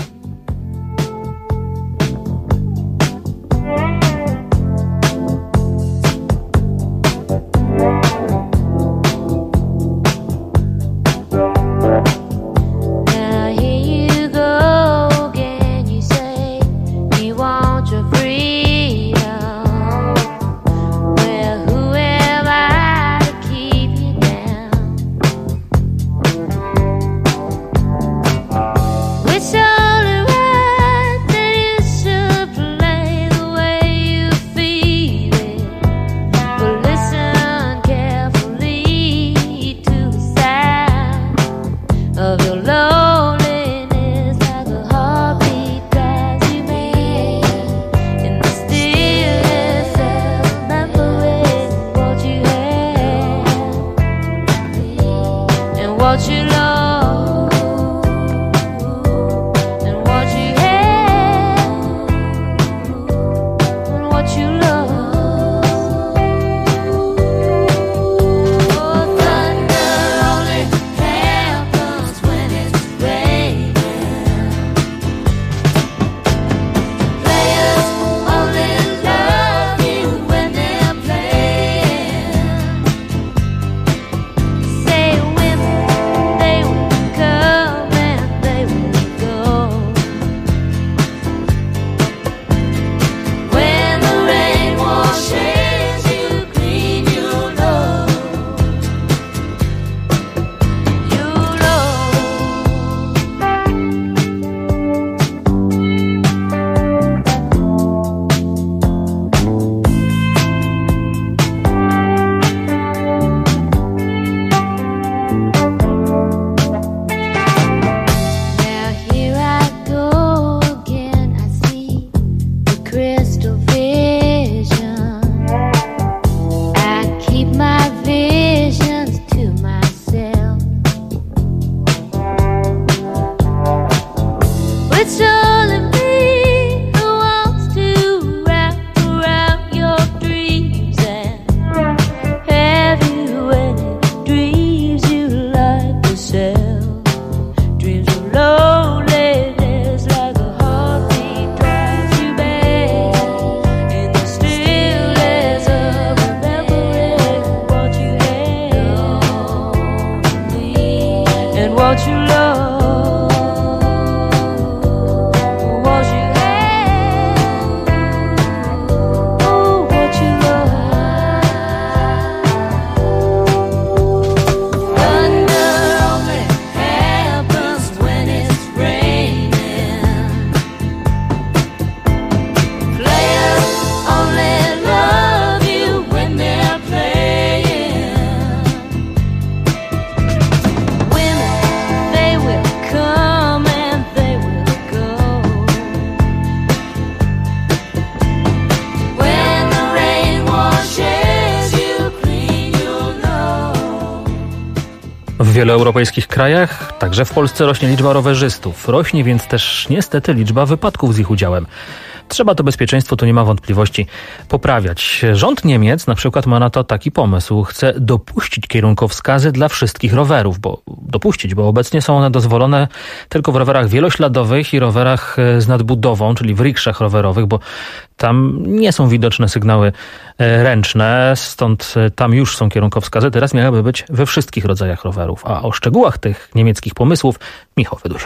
W wielu europejskich krajach, także w Polsce, rośnie liczba rowerzystów. Rośnie więc też niestety liczba wypadków z ich udziałem. Trzeba to bezpieczeństwo, tu nie ma wątpliwości, poprawiać. Rząd Niemiec na przykład ma na to taki pomysł. Chce dopuścić kierunkowskazy dla wszystkich rowerów, bo obecnie są one dozwolone tylko w rowerach wielośladowych i rowerach z nadbudową, czyli w rikszach rowerowych, bo tam nie są widoczne sygnały ręczne, stąd tam już są kierunkowskazy. Teraz miałyby być we wszystkich rodzajach rowerów. A o szczegółach tych niemieckich pomysłów Michał Wydusio.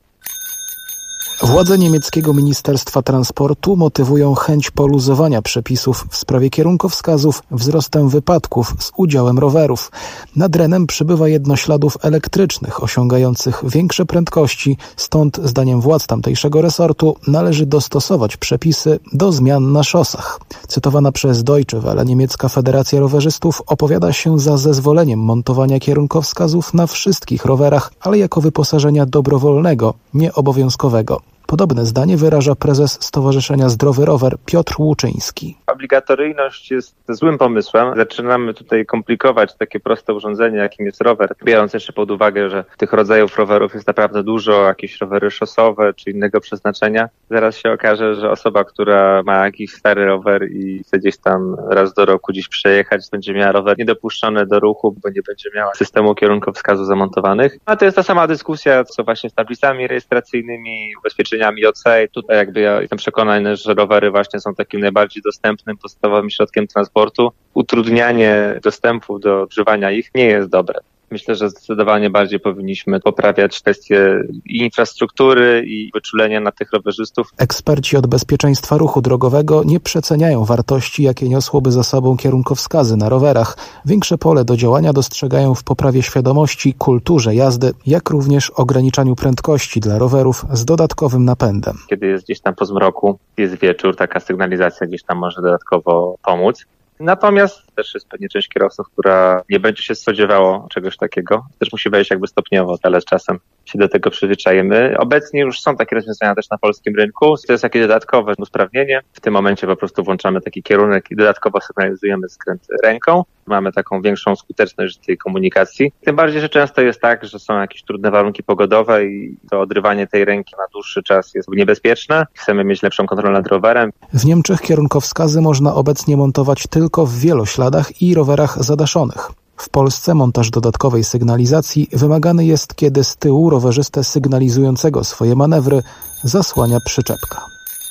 Władze niemieckiego Ministerstwa Transportu motywują chęć poluzowania przepisów w sprawie kierunkowskazów wzrostem wypadków z udziałem rowerów. Nad Renem przybywa jednośladów elektrycznych osiągających większe prędkości, stąd zdaniem władz tamtejszego resortu należy dostosować przepisy do zmian na szosach. Cytowana przez Deutsche Welle niemiecka Federacja Rowerzystów opowiada się za zezwoleniem montowania kierunkowskazów na wszystkich rowerach, ale jako wyposażenia dobrowolnego, nie obowiązkowego. Podobne zdanie wyraża prezes Stowarzyszenia Zdrowy Rower Piotr Łuczyński. Obligatoryjność jest złym pomysłem. Zaczynamy tutaj komplikować takie proste urządzenie, jakim jest rower, biorąc jeszcze pod uwagę, że tych rodzajów rowerów jest naprawdę dużo, jakieś rowery szosowe czy innego przeznaczenia. Zaraz się okaże, że osoba, która ma jakiś stary rower i chce gdzieś tam raz do roku gdzieś przejechać, będzie miała rower niedopuszczony do ruchu, bo nie będzie miała systemu kierunkowskazu zamontowanych. A to jest ta sama dyskusja, co właśnie z tablicami rejestracyjnymi, ubezpieczeniami OC. Tutaj jakby ja jestem przekonany, że rowery właśnie są takim najbardziej dostępnym, podstawowym środkiem transportu. Utrudnianie dostępu do używania ich nie jest dobre. Myślę, że zdecydowanie bardziej powinniśmy poprawiać kwestie infrastruktury i wyczulenia na tych rowerzystów. Eksperci od bezpieczeństwa ruchu drogowego nie przeceniają wartości, jakie niosłoby za sobą kierunkowskazy na rowerach. Większe pole do działania dostrzegają w poprawie świadomości, kulturze jazdy, jak również ograniczaniu prędkości dla rowerów z dodatkowym napędem. Kiedy jest gdzieś tam po zmroku, jest wieczór, taka sygnalizacja gdzieś tam może dodatkowo pomóc. Natomiast też jest pewnie część kierowców, która nie będzie się spodziewało czegoś takiego. Też musi wejść jakby stopniowo, ale z czasem się do tego przyzwyczajemy. Obecnie już są takie rozwiązania też na polskim rynku. To jest jakieś dodatkowe usprawnienie. W tym momencie po prostu włączamy taki kierunek i dodatkowo sygnalizujemy skręt ręką. Mamy taką większą skuteczność tej komunikacji. Tym bardziej, że często jest tak, że są jakieś trudne warunki pogodowe i to odrywanie tej ręki na dłuższy czas jest niebezpieczne. Chcemy mieć lepszą kontrolę nad rowerem. W Niemczech kierunkowskazy można obecnie montować tylko w wielośladach i rowerach zadaszonych. W Polsce montaż dodatkowej sygnalizacji wymagany jest, kiedy z tyłu rowerzystę sygnalizującego swoje manewry zasłania przyczepka.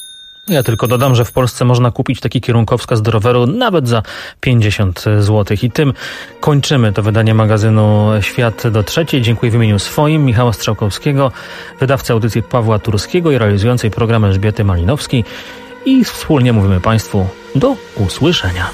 Ja tylko dodam, że w Polsce można kupić taki kierunkowskaz do roweru nawet za 50 zł. I tym kończymy to wydanie magazynu Świat do trzeciej. Dziękuję w imieniu swoim, Michała Strzałkowskiego, wydawcy audycji Pawła Turskiego i realizującej program Elżbiety Malinowskiej. I wspólnie mówimy Państwu do usłyszenia.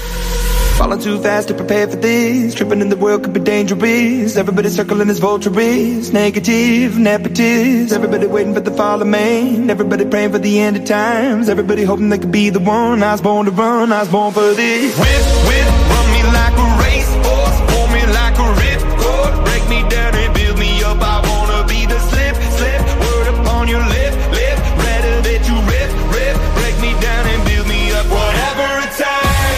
Falling too fast to prepare for this. Tripping in the world could be dangerous. Everybody circling as vultures. Negative, nepotist. Everybody waiting for the fall of man. Everybody praying for the end of times. Everybody hoping they could be the one. I was born to run, I was born for this. Whip, run me like a racehorse. Pull me like a ripcord. Break me down and build me up. I wanna be the slip. Word upon your lip. Rather that you rip. Break me down and build me up. Whatever it takes.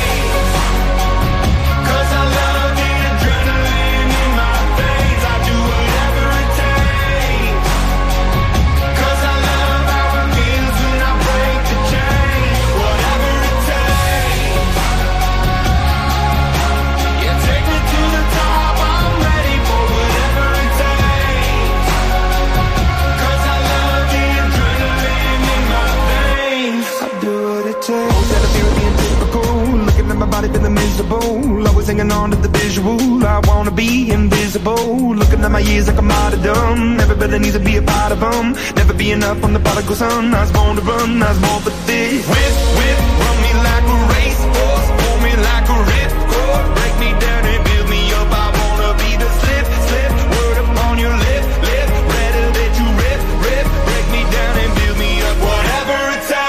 Feeling miserable, always hanging on to the visual. I wanna be invisible, looking at my years like I'm martyrdom. Everybody needs to be a part of them. Never be enough on the prodigal son. I was born to run, I was born for this. Whip, run me like a racehorse. Pull me like a ripcord. Break me down and build me up. I wanna be the slip. Word upon your lip. Rather that you rip. Break me down and build me up. Whatever it takes.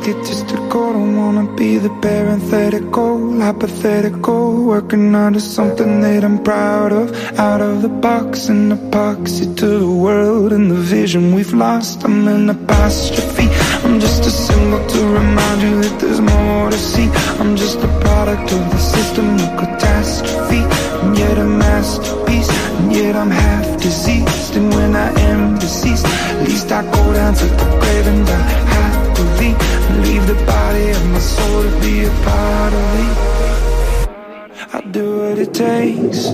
egotistical. Don't wanna be the parenthetical, hypothetical, working under something that I'm proud of. Out of the box, an epoxy to the world and the vision we've lost. I'm an apostrophe. I'm just a symbol to remind you that there's more to see. I'm just a product of the system of catastrophe, and yet a masterpiece, and yet I'm half diseased. And when I am deceased, at least I go down to the grave and die happily, and leave the body of my soul to be a part of it. I do what it takes.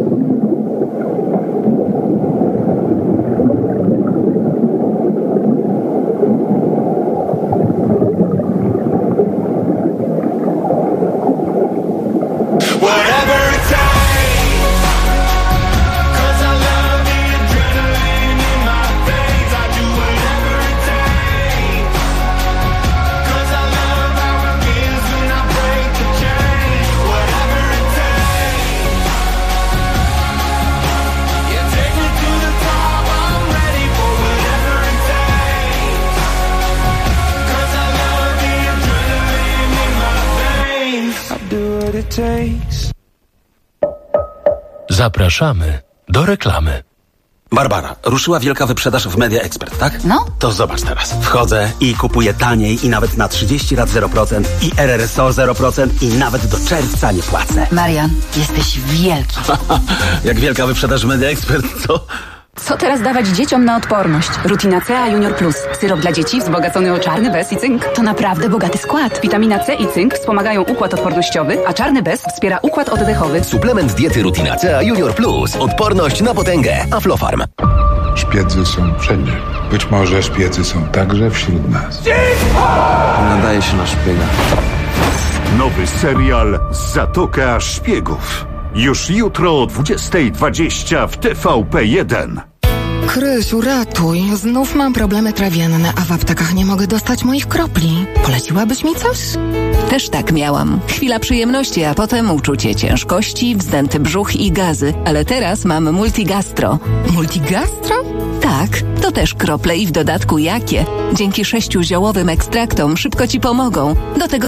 Zapraszamy do reklamy. Barbara, ruszyła wielka wyprzedaż w Media Expert, tak? No. To zobacz teraz. Wchodzę i kupuję taniej i nawet na 30 lat 0% i RRSO 0% i nawet do czerwca nie płacę. Marian, jesteś wielki. Jak wielka wyprzedaż w Media Expert, co? Co teraz dawać dzieciom na odporność? Rutina C Junior Plus. Syrop dla dzieci wzbogacony o czarny bez i cynk. To naprawdę bogaty skład. Witamina C i cynk wspomagają układ odpornościowy, a czarny bez wspiera układ oddechowy. Suplement diety Rutina C Junior Plus. Odporność na potęgę. Aflofarm. Szpiedzy są wszędzie. Być może szpiedzy są także wśród nas. Nadaje się na szpiega. Nowy serial Zatoka Szpiegów. Już jutro o 20:20 w TVP1. Krysiu, ratuj. Znów mam problemy trawienne, a w aptekach nie mogę dostać moich kropli. Poleciłabyś mi coś? Też tak miałam. Chwila przyjemności, a potem uczucie ciężkości, wzdęty brzuch i gazy. Ale teraz mam Multigastro. Multigastro? Tak, to też krople i w dodatku jakie. Dzięki 6 ziołowym ekstraktom szybko ci pomogą. Do tego